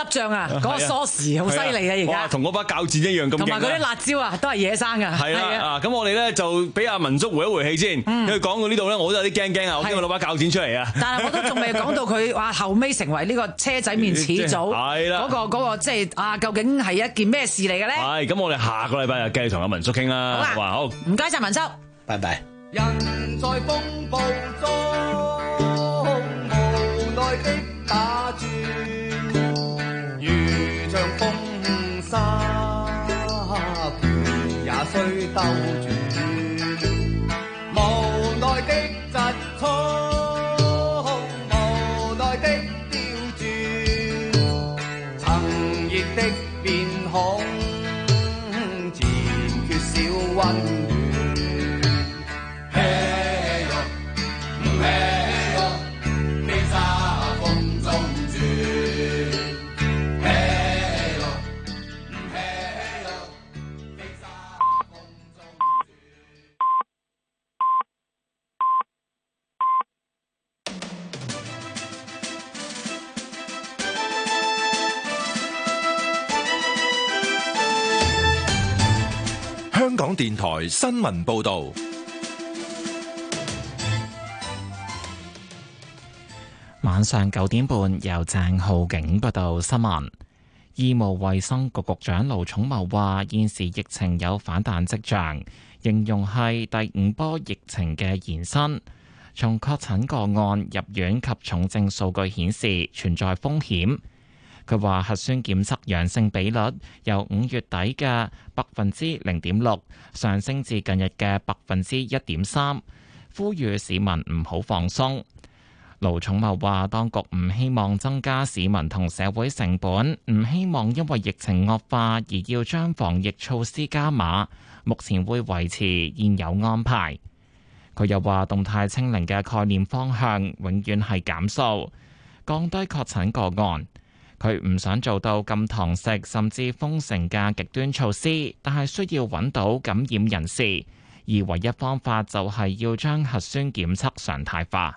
醬啊，嗰個梳士好犀利啊！而家同嗰把鉸剪一樣咁勁， 同埋嗰啲辣椒啊，都係野生㗎。 係啦，啊咁我哋咧就俾阿文叔回一回氣先，因為講到呢度咧，我都有啲驚驚啊，我驚佢攞把鉸剪出嚟啊！ 但係我都仲未講到佢話後尾成為呢個車仔麵始祖， 係啦， 嗰個嗰個即係啊，究竟係一件咩事嚟嘅咧？ 係咁，我哋下個禮拜就繼續同阿文叔傾啦。好啊，好， 唔該曬文叔， 拜拜。 人在風暴中無奈的打轉，如像風沙盤也須兜轉，無奈的疾衝，無奈的刁鑽，曾熱的面孔，自然缺少溫暖。 香港電台新聞報道。 晚上九點半，由鄭浩景報道新聞。醫務衛生局局長盧寵茂話：現時疫情有反彈跡象，形容係第五波疫情嘅延伸。從確診個案、入院及重症數據顯示存在風險。佢話核酸檢測陽性比率由五月底嘅百分之零點六上升至近日嘅百分之一點三，呼籲市民唔好放鬆。盧寵茂話：當局唔希望增加市民同社會成本，唔希望因為疫情惡化而要將防疫措施加碼，目前會維持現有安排。佢又話：動態清零嘅概念方向永遠係減數，降低確診個案。佢唔想做到禁堂食甚至封城嘅極端措施，但係需要揾到感染人士，而唯一方法就係要將核酸檢測常態化。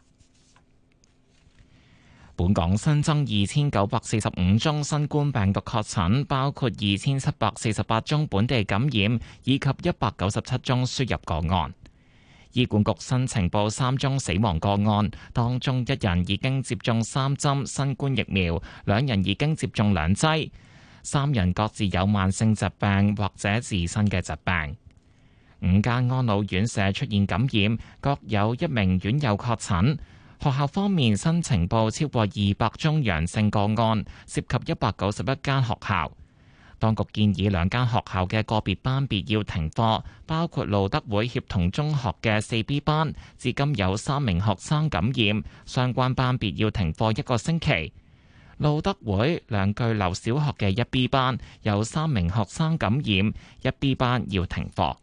本港新增二千九百四十五宗新冠病毒確診，包括二千七百四十八宗本地感染，以及一百九十七宗輸入個案。醫管局新呈報三宗死亡個案，當中一人已經接種三針新冠疫苗，兩人已經接種兩劑，三人各自有慢性疾病或者自身嘅疾病。五間安老院舍出現感染，各有一名院友確診。學校方面新呈報超過二百宗陽性個案，涉及一百九十一間學校。當局建議兩間學校嘅個別班別要停課，包括路德會協同中學嘅四 B 班，至今有三名學生感染，相關班別要停課一個星期。路德會兩巨樓小學嘅一 B 班有三名學生感染，一 B 班要停課。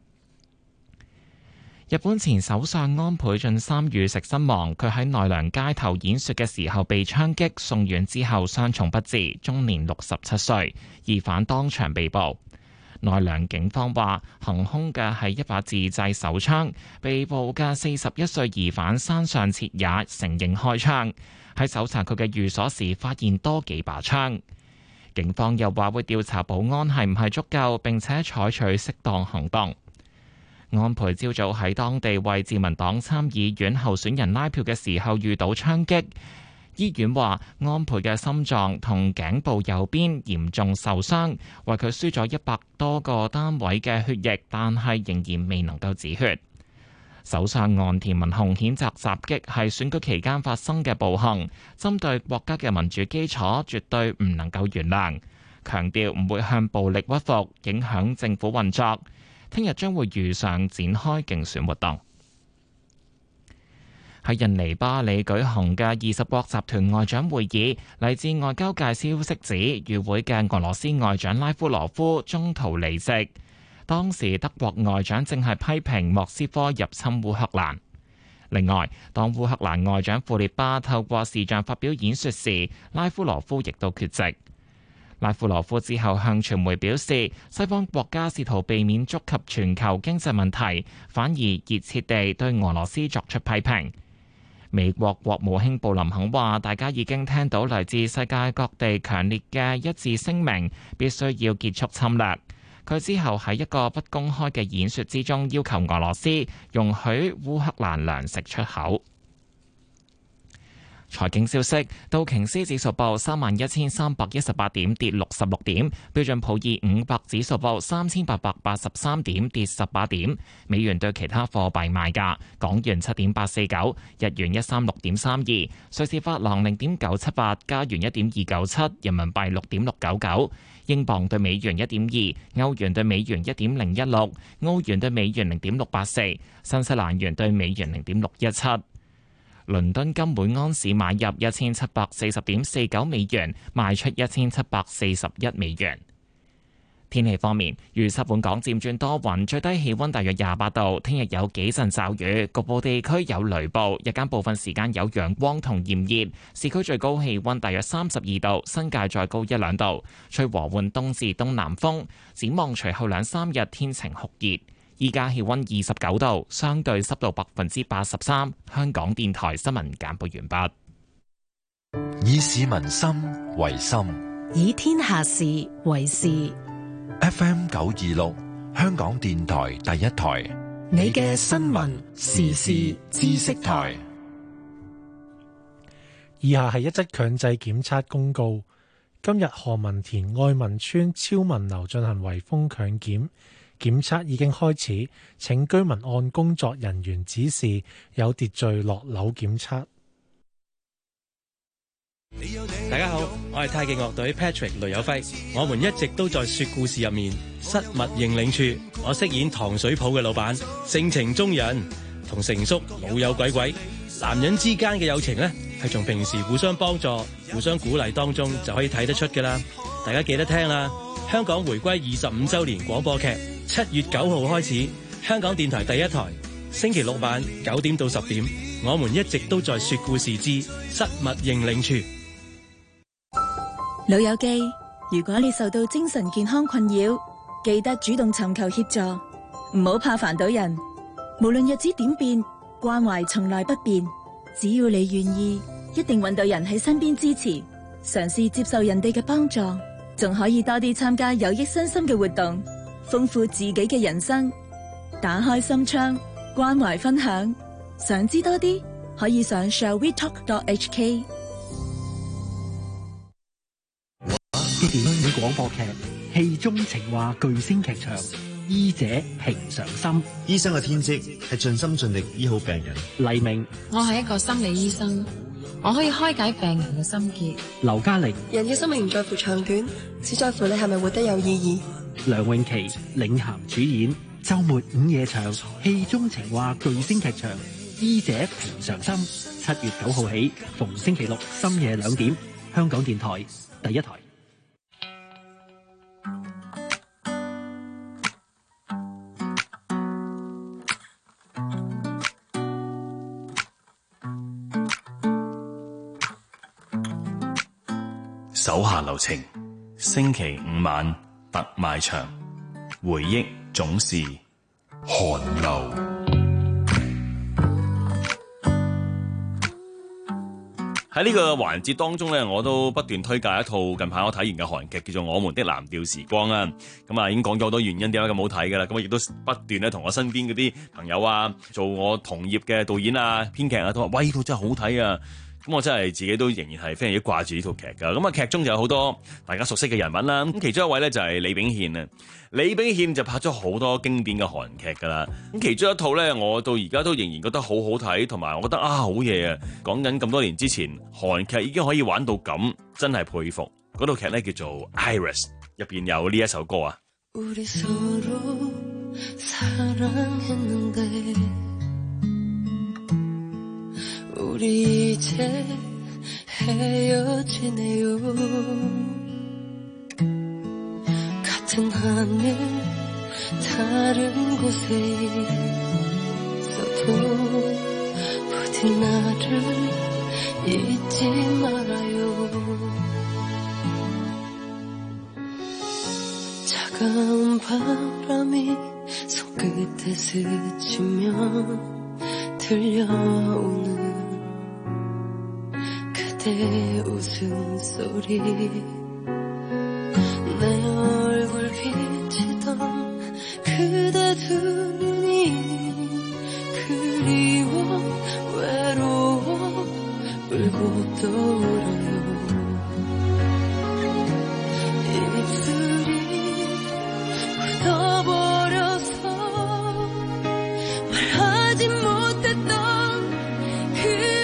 日本前首相安倍晉三遇刺身亡，佢喺奈良街頭演說嘅時候被槍擊，送院之後傷重不治，終年六十七歲，疑犯當場被捕。奈良警方話，行兇嘅係一把自製手槍，被捕嘅四十一歲疑犯山上徹也承認開槍，喺搜查佢嘅寓所時發現多幾把槍。警方又話會調查保安係唔係足夠，並且採取適當行動。安倍朝早喺當地為自民黨參議院候選人拉票嘅時候遇到槍擊，醫院話安倍嘅心臟同頸部右邊嚴重受傷，為佢輸咗一百多個單位嘅血液，但係仍然未能夠止血。首相岸田文雄譴責襲擊係選舉期間發生嘅暴行，針對國家嘅民主基礎絕對唔能夠原諒，強調唔會向暴力屈服，影響政府運作。聽日將會如常展開競選活動。喺印尼巴里舉行嘅二十國集團外長會議，嚟自外交界消息指，與會嘅俄羅斯外長拉夫羅夫中途離席。當時德國外長正係批評莫斯科入侵烏克蘭。另外，當烏克蘭外長庫列巴透過視像發表演說時，拉夫羅夫亦都缺席。拉夫羅夫之後向傳媒表示，西方國家試圖避免觸及全球經濟問題，反而熱切地對俄羅斯作出批評。 美國國務卿布林肯話，大家已經聽到嚟自世界各地強烈嘅一致聲明，必須要結束侵略。佢之後喺一個不公開嘅演說之中，要求俄羅斯容許烏克蘭糧食出口。財經消息，道瓊斯指數報三萬一千三百一十八點，跌六十六點；標準普爾五百指數報三千八百八十三點，跌十八點。美元對其他貨幣賣價：港元七點八四九，日元一三六點三二，瑞士法郎零點九七八，加元一點二九七，人民幣六點六九九，英鎊對美元一點二，歐元對美元一點零一六，澳元對美元零點六八四，新西蘭元對美元零點六一七。倫敦金每安士買入一千七百四十點四九美元，賣出一千七百四十一美元。天氣方面，預測本港漸轉多雲，最低氣溫大約廿八度。聽日有幾陣驟雨，局部地區有雷暴，日間部分時間有陽光同炎熱。市區最高氣溫大約三十二度，新界再高一兩度。吹和緩東至東南風。展望隨後兩三日天晴酷熱。依家氣溫二十九度，相對濕度百分之八十三。香港電台新聞簡報完畢。 以市民心為心， 以天下事為事。 F M 九二六，香港電台第一台， 你嘅新聞時事知識台。 以下係一則強制檢測公告。今日何文田愛民邨超民樓進行圍封強檢。檢測已經開始，請居民按工作人員指示有秩序落樓檢測。 大家好，我係太極樂隊 Patrick 雷有輝，我們一直都在說故事入面。失物認領處，我飾演糖水鋪嘅老闆，性情中人，同成叔老友鬼鬼。男人之間嘅友情呢，係從平時互相幫助、互相鼓勵當中就可以睇得出㗎啦。大家記得聽啦！香港回歸二十五週年廣播劇，七月九號開始，香港電台第一台，星期六晚九點到十點，我們一直都在說故事之失物認領處。 老友記，如果你受到精神健康困擾，記得主動尋求協助，唔好怕煩到人。無論日子點變，關懷從來不變。只要你願意，一定搵到人喺身邊支持。嘗試接受人哋嘅幫助，仲可以多啲參加有益身心嘅活動，豐富自己嘅人生。打開心窗，關懷分享。想知多啲，可以上 shall we talk dot h k。 電影廣播劇《戲中情話》巨星劇場，醫者平常心。 醫生嘅天職係盡心盡力醫好病人。 黎明， 我係一個心理醫生，我可以開解病人嘅心結。 劉嘉玲， 人嘅生命唔在乎長短，只在乎你係咪活得有意義。 梁詠琪領銜主演，周末午夜場《戲中情話》巨星劇場，醫者平常心。七月九號起，逢星期六深夜兩點，香港電台第一台。 手下留情，星期五晚特賣場，回憶總是寒流。 喺呢個環節當中咧，我都不斷推介一套近排我睇完嘅韓劇，叫做《我們的藍調時光》啊。咁啊，已經講咗好多原因點解咁好睇噶啦。咁我亦都不斷咧同我身邊嗰啲朋友啊，做我同業嘅導演啊、編劇啊，都話：喂，呢套真係好睇啊！咁我真係自己都仍然係非常之掛住呢套劇噶。咁啊，劇中就有好多大家熟悉嘅人物啦。咁其中一位咧就係李秉憲啊。李秉憲就拍咗好多經典嘅韓劇噶啦。咁其中一套咧，我到而家都仍然覺得好好睇，同埋我覺得啊好嘢啊！講緊咁多年之前，韓劇已經可以玩到咁，真係佩服。嗰套劇咧叫做《Iris》，入邊有呢一首歌啊。 우리 이제 헤어지네요. 같은 하늘 다른 곳에 있어도 부디 나를 잊지 말아요. 차가운 바람이 손끝에 스치며 들려오는 그대 웃음소리 내 얼굴 비치던 그대 두 눈이 그리워 외로워 울고 떠오르요 입술이 굳어버려서 말하지 못했던 그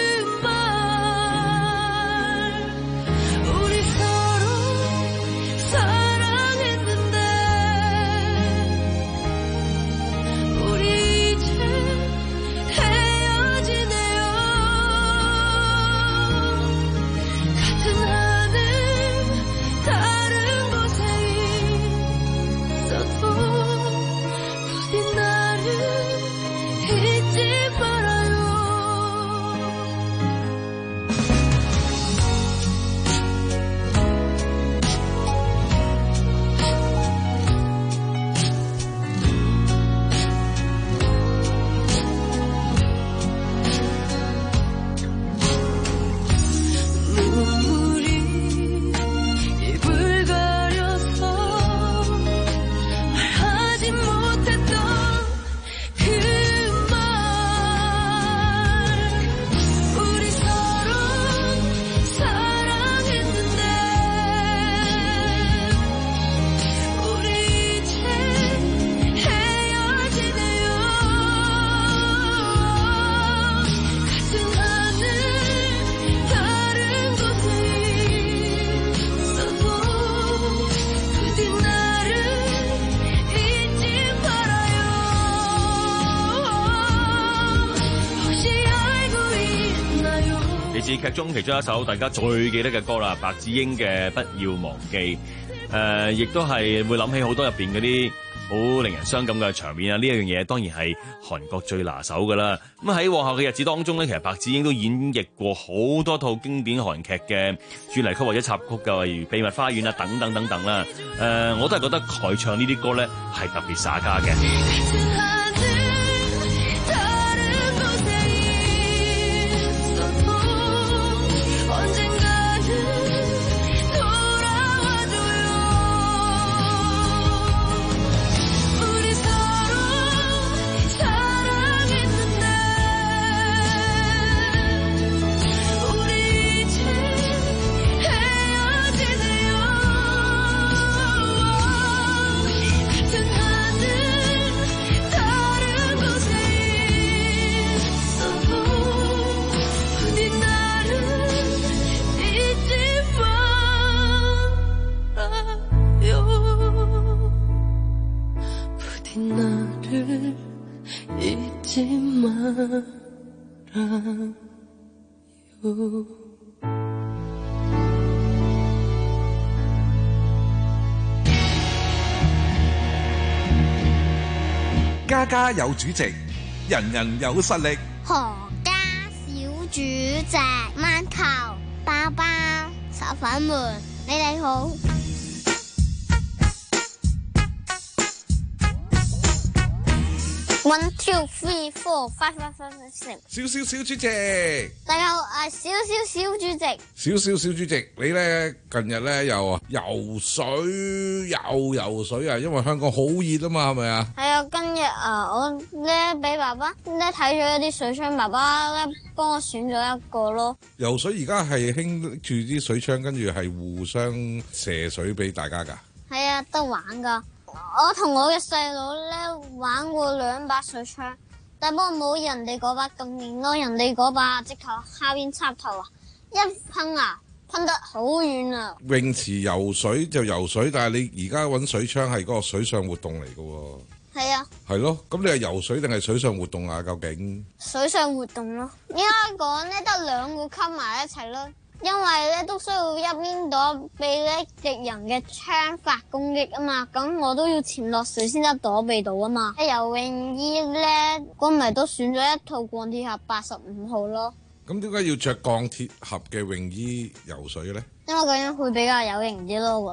劇中其中一首大家最記得嘅歌啦，白智英嘅《不要忘記》，誒、呃，亦都係會諗起好多入邊嗰啲好令人傷感嘅場面啊！呢一樣嘢當然係韓國最拿手㗎啦。咁喺往後嘅日子當中咧，其實白智英都演繹過好多套經典韓劇嘅主題曲或者插曲嘅，例如《秘密花園》啊等等等等啦。誒、呃，我都係覺得佢唱呢啲歌咧係特別耍家嘅。 家家有主席，人人有實力。 何家小主席，饅頭、包包、炒粉們，你哋好。One two three four five five five six。 小小小主席， 大家好，啊小小小主席。 小小小主席，你咧近日咧又游水又游水啊？因為香港好熱啊嘛，係咪啊？ 係啊，今日啊，我咧俾爸爸咧睇咗一啲水槍，爸爸咧幫我選咗一個咯。 游水而家係興住啲水槍，跟住係互相射水俾大家㗎。 係啊，得玩㗎。我同我嘅細佬咧玩過兩把水槍，但不過冇人哋嗰把咁勁咯，人哋嗰把直頭下邊插頭啊，一噴啊噴得好遠啊！ 泳池游水就游水，但係你而家揾水槍係嗰個水上活動嚟嘅喎。 係啊。係咯，咁你係游水定係水上活動啊？究竟？ 水上活動咯，應該講咧得兩個溝埋一齊咯。因為咧都需要一邊躲避咧敵人嘅槍法攻擊啊嘛，咁我都要潛落水先得躲避到啊嘛。游泳衣咧，我咪都選咗一套鋼鐵俠八十五號咯。 咁點解要着鋼鐵俠嘅泳衣游水咧？ 因為咁樣會比較有型啲咯，我覺得。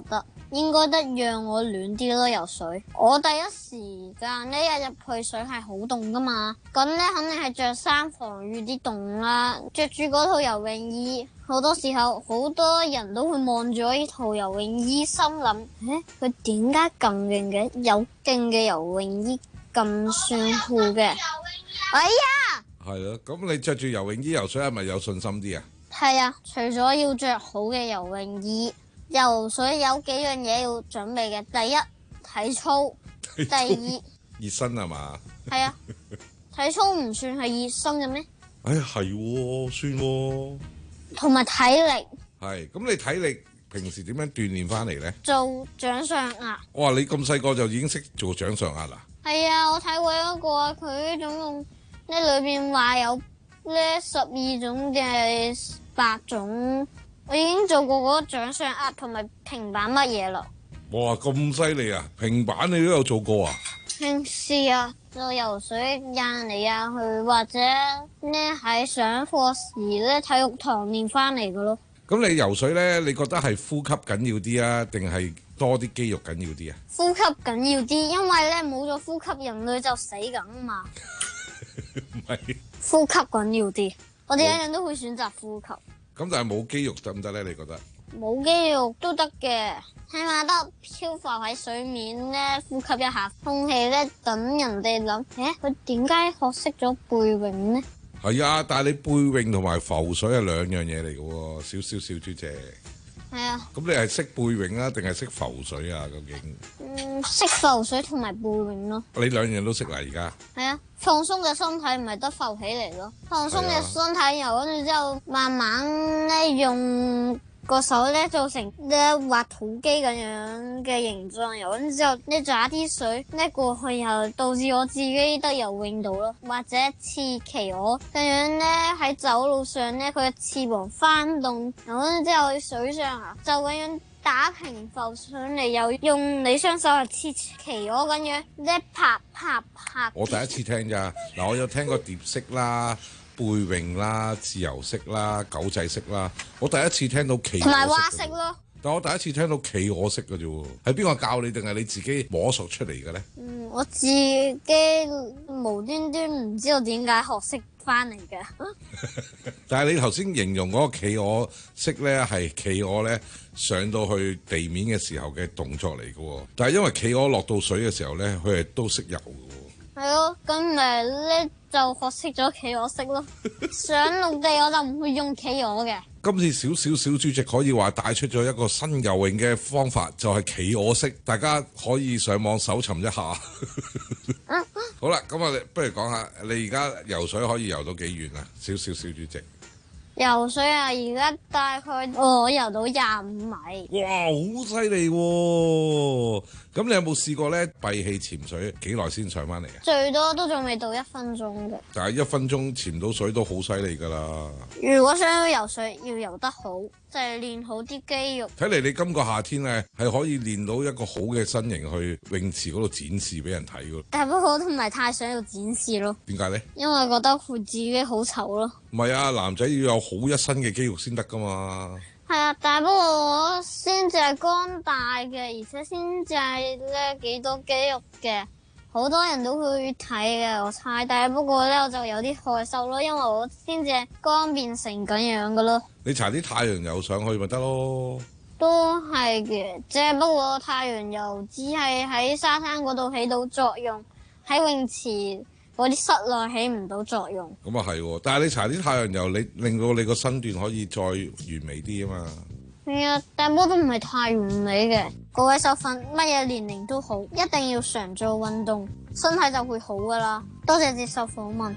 應該得讓我暖啲咯，游水。我第一時間呢一入去水係好凍噶嘛，咁呢肯定係着衫防禦啲凍啦，着住嗰套游泳衣。好多時候好多人都會望住呢套游泳衣，心諗誒佢點解咁勁嘅？有勁嘅游泳衣咁算酷嘅。哎呀！ 係咯，咁你着住游泳衣游水係咪有信心啲啊？ 係啊，除咗要着好嘅游泳衣，游水有幾樣嘢要準備嘅。第一，體操；第二， 熱身係嘛？ 係啊，體操唔算係熱身嘅咩？ 哎呀，係喎，算喎。 同埋體力。 係，咁你體力平時點樣鍛鍊翻嚟咧？ 做掌上壓。 哇！你咁細個就已經識做掌上壓啦？ 係啊，我睇過一個啊，佢總共呢裏邊話有呢十二種嘅八種，我已經做過嗰個掌上壓同埋平板乜嘢啦。 哇！咁犀利啊！平板你都有做過啊？ 平時啊，做游水壓嚟壓去，或者呢喺上課時咧體育堂練翻嚟嘅咯。 咁你游水咧，你覺得係呼吸緊要啲啊，定係多啲肌肉緊要啲啊？ 呼吸緊要啲，因為咧冇咗呼吸，人類就死緊啊嘛。 唔係。 呼吸緊要啲，我哋一樣都會選擇呼吸。 咁但係冇肌肉得唔得咧？你覺得？ 冇肌肉都得嘅，起碼得漂浮喺水面咧，呼吸一下空氣咧，等人哋諗，誒佢點解學識咗背泳呢？ 係啊，但係你背泳同埋浮水係兩樣嘢嚟嘅喎，少少小豬姐。 係啊。 咁你係識背泳啊，定係識浮水啊？究竟？ 嗯，識浮水同埋背泳咯。 你兩樣都識啦，而家。係啊，放鬆嘅身體唔係得浮起嚟咯，放鬆嘅身體游跟住之後，慢慢咧用個手咧做成咧畫土機咁樣嘅形狀，游跟住之後咧抓啲水咧過去，又導致我自己得游泳到咯，或者似企鵝咁樣咧喺走路上咧佢嘅翅膀翻動，游跟住之後喺水上啊就咁樣打平浮上嚟，又用你雙手嚟似企鵝咁樣咧拍拍拍。 我第一次聽咋，嗱我有聽過蝶式啦、背泳啦、自由式啦、狗仔式啦，我蛙式，我第一次聽到企鵝式同埋蛙式咯。但我第一次聽到企鵝式嘅啫喎，係邊個教你定係你自己摸索出嚟嘅咧？ 嗯，我自己無端端唔知道點解學識翻嚟嘅。 但係你頭先形容嗰個企鵝式咧，係企鵝咧上到去地面嘅時候嘅動作嚟嘅喎。但係因為企鵝落到水嘅時候咧，佢係都識游嘅喎。 係咯，咁咪咧就學識咗企鵝式咯。上陸地我就唔會用企鵝嘅。 今次少少小主席可以話帶出咗一個新游泳嘅方法，就係企鵝式，大家可以上網搜尋一下。好啦，咁我哋不如講下你而家游水可以游到幾遠啊？少少小主席。 游水啊，而家大概我游到廿五米。 哇，好犀利喎！咁你有冇試過咧閉氣潛水幾耐先上翻嚟啊？ 最多都仲未到一分鐘嘅。 但係一分鐘潛到水都好犀利㗎啦。 如果想要游水，要游得好，就係練好啲肌肉。 睇嚟你今個夏天咧係可以練到一個好嘅身形去泳池嗰度展示俾人睇㗎。 但不過我都唔係太想要展示咯。 點解咧？因為覺得佢自己好醜咯。 唔係啊，男仔要有好一身嘅肌肉先得㗎嘛。係啊，但係不過我先至係肝大嘅，而且先至係咧幾多肌肉嘅，好多人都會睇嘅，我猜。但係不過咧，我就有啲害羞咯，因為我先至係肝變成咁樣嘅咯。 你搽啲太陽油上去咪得咯？ 都係嘅，即係不過太陽油只係喺沙灘嗰度起到作用，喺泳池嗰啲室內起唔到作用。 咁啊係，但係你搽啲太陽油，你令到你個身段可以再完美啲啊嘛。 係啊，但係都唔係太完美嘅。各位受訓，乜嘢年齡都好，一定要常做運動，身體就會好噶啦。多謝接受訪問。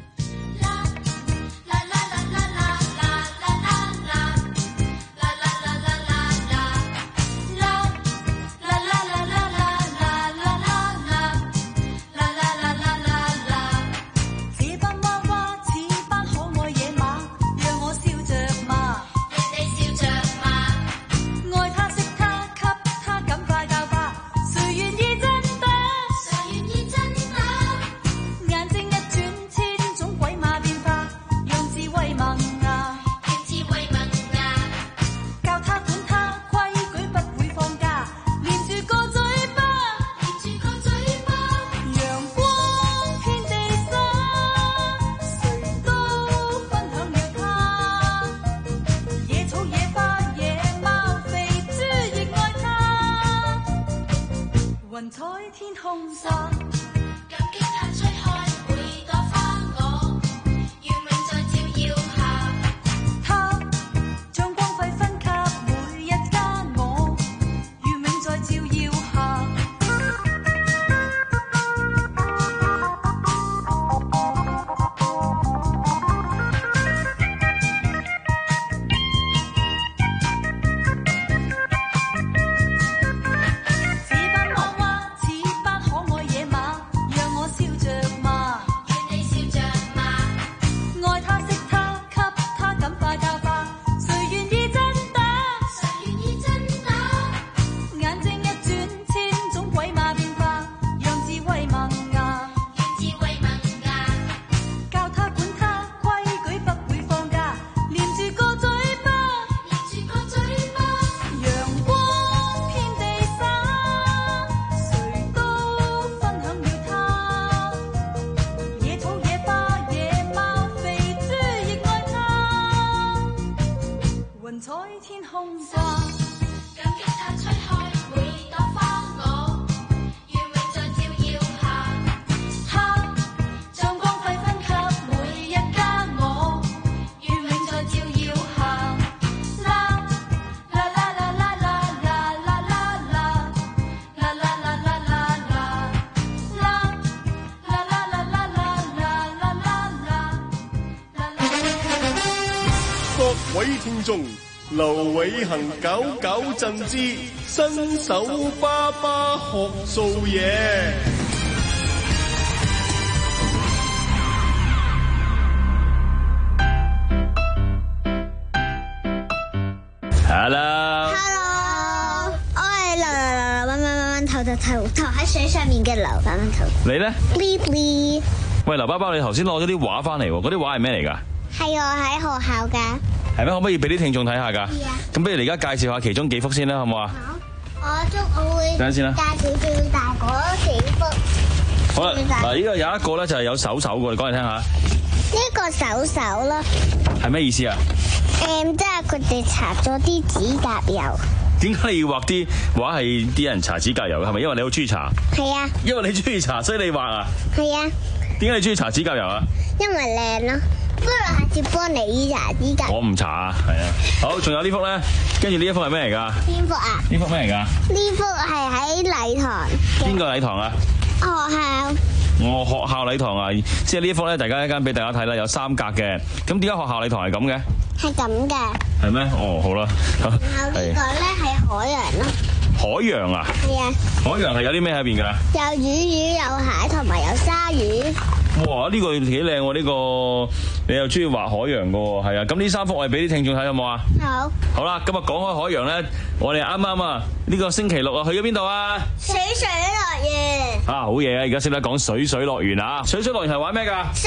眼睛一轉，千種位聽眾，劉偉恒搞搞震之新手爸爸學做嘢。 Hello， Hello， 我係流流流流蚊蚊蚊蚊頭頭頭頭喺水上面嘅流蚊蚊頭。 你咧 ？Lily， 喂，劉包包，你頭先攞咗啲畫翻嚟喎，嗰啲畫係咩嚟㗎？ 係我喺學校㗎。 係咩？可唔可以俾啲聽眾睇下㗎？咁不如你而家介紹下其中幾幅先啦，好唔好啊？ 好，我中我會等陣先啦。 介紹最大嗰幾幅。 好啦，嗱，呢個有一個咧就係有手手嘅，你講嚟聽下。 呢個手手咯。 係咩意思啊？ 誒，即係佢哋搽咗啲指甲油。 點解要畫啲畫係啲人搽指甲油嘅？係咪因為你好中意搽？ 係啊。 因為你中意搽，所以你畫啊？ 係啊。 點解你中意搽指甲油啊？ 因為靚咯。不如下次幫你搽指甲。 我唔搽啊，係啊。好，仲有呢幅咧，跟住呢一幅係咩嚟㗎？ 邊幅啊？ 呢幅咩嚟㗎？ 呢幅係喺禮堂。 邊個禮堂啊？ 學校。 我學校禮堂啊，即係呢一幅咧，大家一間俾大家睇啦，有三格嘅。咁點解學校禮堂係咁嘅？ 係咁嘅。 係咩？哦，好啦。 然後呢個咧係海洋咯。 海洋啊？ 係啊。 海洋係有啲咩喺邊㗎？ 有魚魚，有蟹，同埋有鯊魚。 哇！呢個幾靚喎，呢個你又中意畫海洋㗎喎，係啊。咁呢三幅我哋俾啲聽眾睇好冇啊？ 好。 好啦，今日講開海洋咧，我哋啱啱啊，呢個星期六啊，去咗邊度啊？ 水水樂園。 啊，好嘢啊！而家識得講水水樂園啊！水水樂園係玩咩㗎？ 水。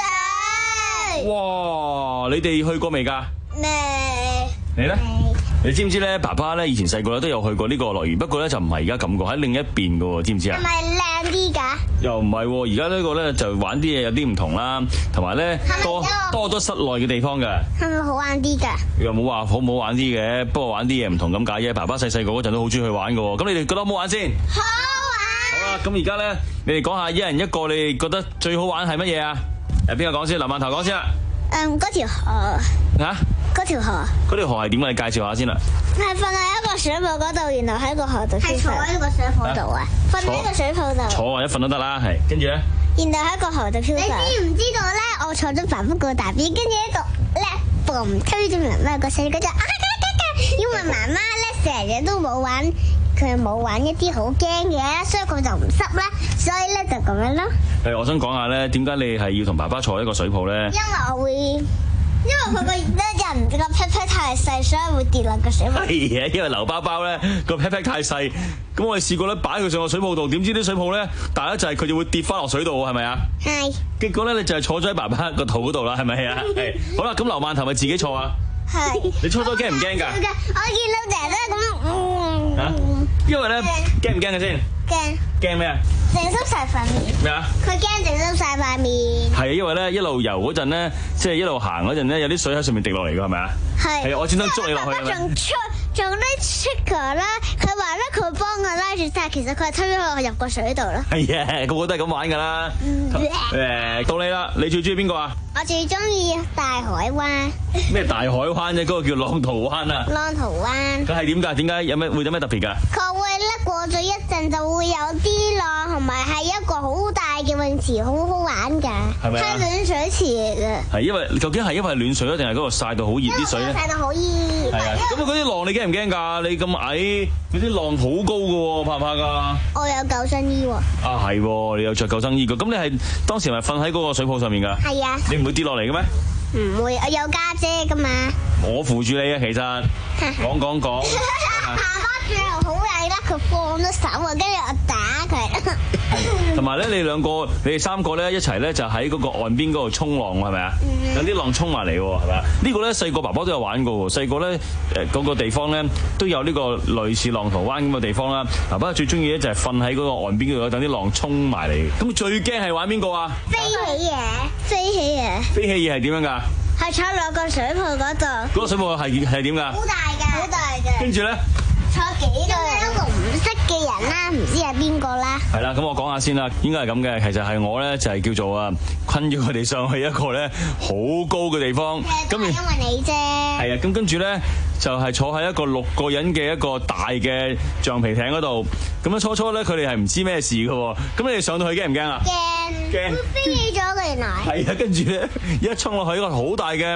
哇！你哋去過未㗎？ 未。 你咧？你知唔知咧？爸爸咧以前細個咧都有去過呢個樂園，不過咧就唔係而家咁個，喺另一邊㗎喎，知唔知啊？ 係咪靚啲㗎？ 又唔係喎，而家呢個咧就玩啲嘢有啲唔同啦，同埋咧多多咗室內嘅地方㗎。 係咪好玩啲㗎？ 又冇話好唔好玩啲嘅，不過玩啲嘢唔同咁解啫。爸爸細細個嗰陣都好中意去玩㗎喎，咁你哋覺得好唔好玩先？ 好玩。 好啦，咁而家咧，你哋講下一人一個，你哋覺得最好玩係乜嘢啊？誒，邊個講先？林萬頭講先啦。 嗯，嗰條河。 嚇？ 嗰條河。 嗰條河係點啊？你介紹下先啦。 係瞓喺一個水泡嗰度，然後喺個河度。係坐喺個水泡度啊！瞓喺個水泡度。 坐或者瞓都得啦，係。跟住咧。 然後喺個河度漂。你知唔知道咧？我坐咗爸爸個大邊，跟住一個咧嘣推咗媽媽個細，跟住啊嘎嘎嘎！因為媽媽咧成日都冇玩，佢冇玩一啲好驚嘅，所以佢就唔濕啦，所以咧就咁樣咯。 誒，我想講下咧，點解你係要同爸爸坐一個水泡咧？ 因為我會。因為佢個咧人個 pat pat 太細，所以會跌落個水泡。 係啊，因為劉包包咧個 pat pat 太細，咁我哋試過咧擺佢上個水泡度，點知啲水泡咧大一陣佢就會跌翻落水度，係咪啊？係。結果咧你就係坐咗喺爸爸個肚嗰度啦，係咪啊？係。好啦，咁劉萬頭咪自己坐啊？係。你初初驚唔驚㗎？ 我見到姐姐咁，嗯。 嚇？因為咧驚唔驚嘅先？ 驚。 驚咩啊？ 整濕晒塊面。咩啊？佢驚整濕晒塊面。 係啊，因為咧一路游嗰陣咧，即係一路行嗰陣咧，有啲水喺上面滴落嚟㗎，係咪啊？係。係我專登捉你落去係咪？ 仲出仲咧 check 啦，佢話咧佢幫我拉住，但係其實佢係推咗我入個水度咯。係啊，個個都係咁玩㗎啦。誒，到你啦，你最中意邊個啊？ 我最中意大海灣。 咩大海灣啫？嗰個叫浪淘灣啊。浪淘灣。佢係點㗎？點解有咩會有咩特別㗎？佢會咧過咗一陣就會有啲浪，同埋係一個好大嘅泳池，好好玩㗎。係咪啊？係暖水池嚟嘅。係因為究竟係因為暖水啊，定係嗰度曬到好熱啲水咧？曬到好熱。係啊。咁啊，嗰啲浪你驚唔驚㗎？你咁矮，嗰啲浪好高㗎喎，怕唔怕㗎？我有救生衣喎。啊係喎，你有着救生衣㗎。咁你係當時係咪瞓喺嗰個水泡上面㗎？係啊。你唔會跌落嚟嘅咩？唔會，我有家姐㗎嘛。我扶住你啊，其實講講講。爸爸最後好曳啦，佢放咗手啊，跟住我打佢。同埋咧，你兩個，你哋三個咧一齊咧就喺嗰個岸邊嗰度衝浪，係咪啊？有啲浪衝埋嚟喎，係咪啊？呢個咧細個爸爸都有玩過喎，細個咧誒嗰個地方咧都有呢個類似浪淘灣咁嘅地方啦。爸爸最中意咧就係瞓喺嗰個岸邊嗰度等啲浪衝埋嚟。咁最驚係玩邊個啊？飛起嘢，飛起嘢。飛起嘢係點樣㗎？係坐落個水泡嗰度。嗰個水泡係係點㗎？好大㗎，好大嘅。跟住咧？坐幾個？一個唔識嘅人啦，唔知係邊個啦。係啦，咁我講下先啦，應該係咁嘅。其實係我咧就係叫做啊，困咗佢哋上去一個咧好高嘅地方。咁因為你啫。係啊，咁跟住咧就係坐喺一個六個人嘅一個大嘅橡皮艇嗰度。咁樣初初咧佢哋係唔知咩事嘅喎。咁你哋上到去驚唔驚啊？驚。驚。會飛起咗嘅原來。係啊，跟住咧一衝落去一個好大嘅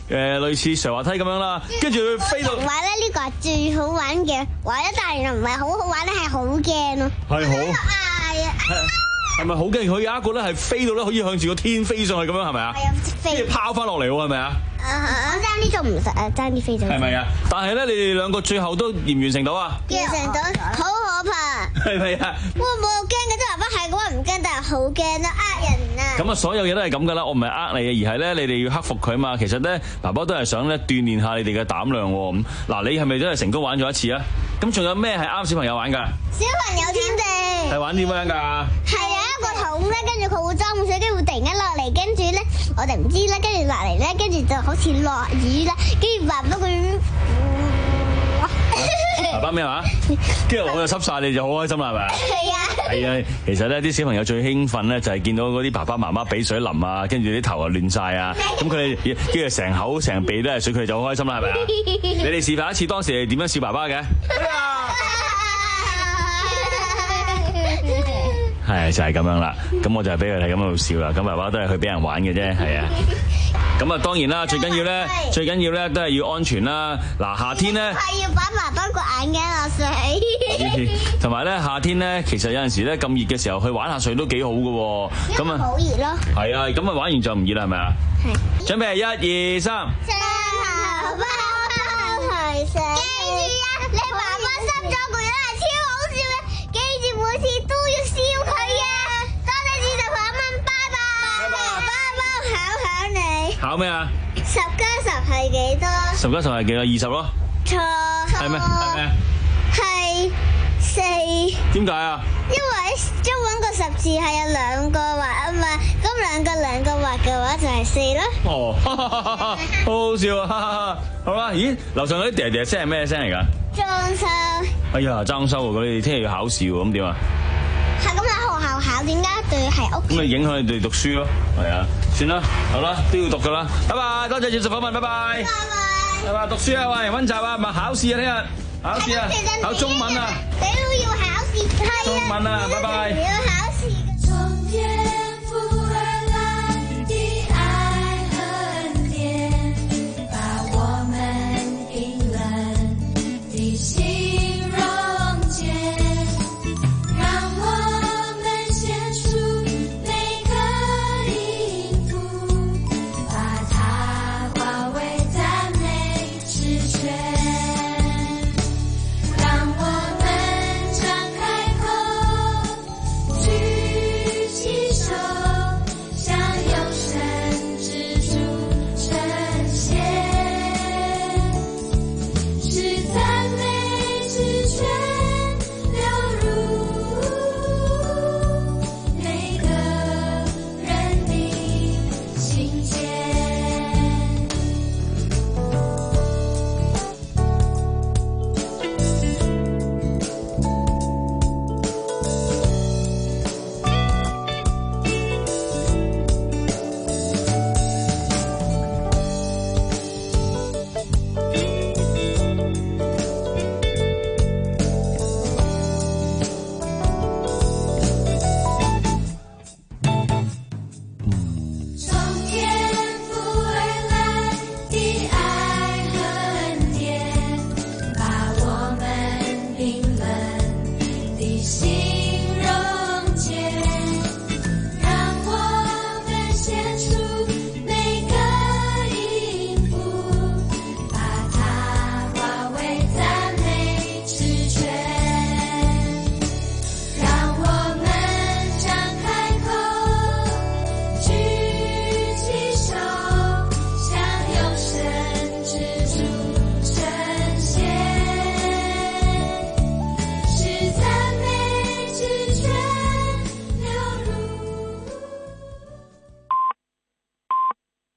誒類似瀡滑梯咁樣啦，跟住佢飛到。 話咧呢個係最好玩嘅，話咧但係唔係好好玩咧，係好驚咯。 係好。 係啊。 係咪好驚？佢有一個咧係飛到咧可以向住個天飛上去咁樣，係咪啊？係啊，飛。跟住拋翻落嚟喎，係咪啊？ 我爭啲做唔實啊，爭啲飛咗。 係咪啊？但係咧，你哋兩個最後都完唔完成到啊？ 完成到，好可怕。 係咪啊？ 我冇驚嘅，即係爸爸係嘅話唔驚，但係好驚咯，呃人啊。咁啊，所有嘢都係咁噶啦，我唔係呃你嘅，而係咧你哋要克服佢啊嘛。其實咧，爸爸都係想咧鍛鍊下你哋嘅膽量喎。咁嗱，你係咪都係成功玩咗一次啊？咁仲有咩係啱小朋友玩㗎？ 小朋友天地。係玩點樣㗎？ 係有一個桶咧，跟住佢會裝滿水，跟住會突然間落嚟，跟住咧我哋唔知咧，跟住落嚟咧，跟住就好似落雨啦，跟住爸爸佢。 爸爸咩話？跟住我就濕晒，你就好開心啦，係咪啊？係啊。係啊，其實咧啲小朋友最興奮咧就係見到嗰啲爸爸媽媽俾水淋啊，跟住啲頭啊亂晒啊，咁佢哋跟住成口成鼻都係水，佢哋就好開心啦，係咪啊？你哋示範一次當時係點樣笑爸爸嘅？係就係咁樣啦，咁我就係俾佢哋咁喺度笑啦，咁爸爸都係去俾人玩嘅啫，係啊。咁啊，當然啦，最緊要咧，最緊要咧都係要安全啦。嗱，夏天咧係要把爸爸個眼鏡落水。 同埋咧，夏天咧，其實有陣時咧咁熱嘅時候去玩下水都幾好嘅。咁啊， 好熱咯。 係啊，咁啊玩完就唔熱啦，係咪啊？係。準備一二三。 最後包係水。記住啊，你爸爸濕咗個樣係超好笑嘅，記住每次都要笑佢啊！多謝主持爸爸，拜拜。拜拜。包包考考你。 考咩啊？ 十加十係幾多？ 十加十係幾多？二十咯。 錯。 係咩？係咩？ 係四。 點解啊？ 因為中文個十字係有兩個畫啊嘛，咁兩個兩個畫嘅話就係四啦。 哦，哈哈哈哈好好笑啊！好啦，咦，樓上嗰啲嗲嗲聲係咩聲嚟㗎？ 裝修。 哎呀，裝修喎！佢哋聽日要考試喎，咁點啊？ 係咁喺學校考，點解對係屋企？ 咁咪影響你哋讀書咯，係啊，算啦，好啦，都要讀㗎啦，拜拜，多謝接受訪問，拜拜，拜拜，拜拜，讀書啊，喂，溫習啊，唔係考試啊，聽日考試啊，考中文啊， 你都要考試，係啊， 中文啊，拜拜。 要考試。從天父而來的愛和憐，把我們冰冷的心溶解。情节。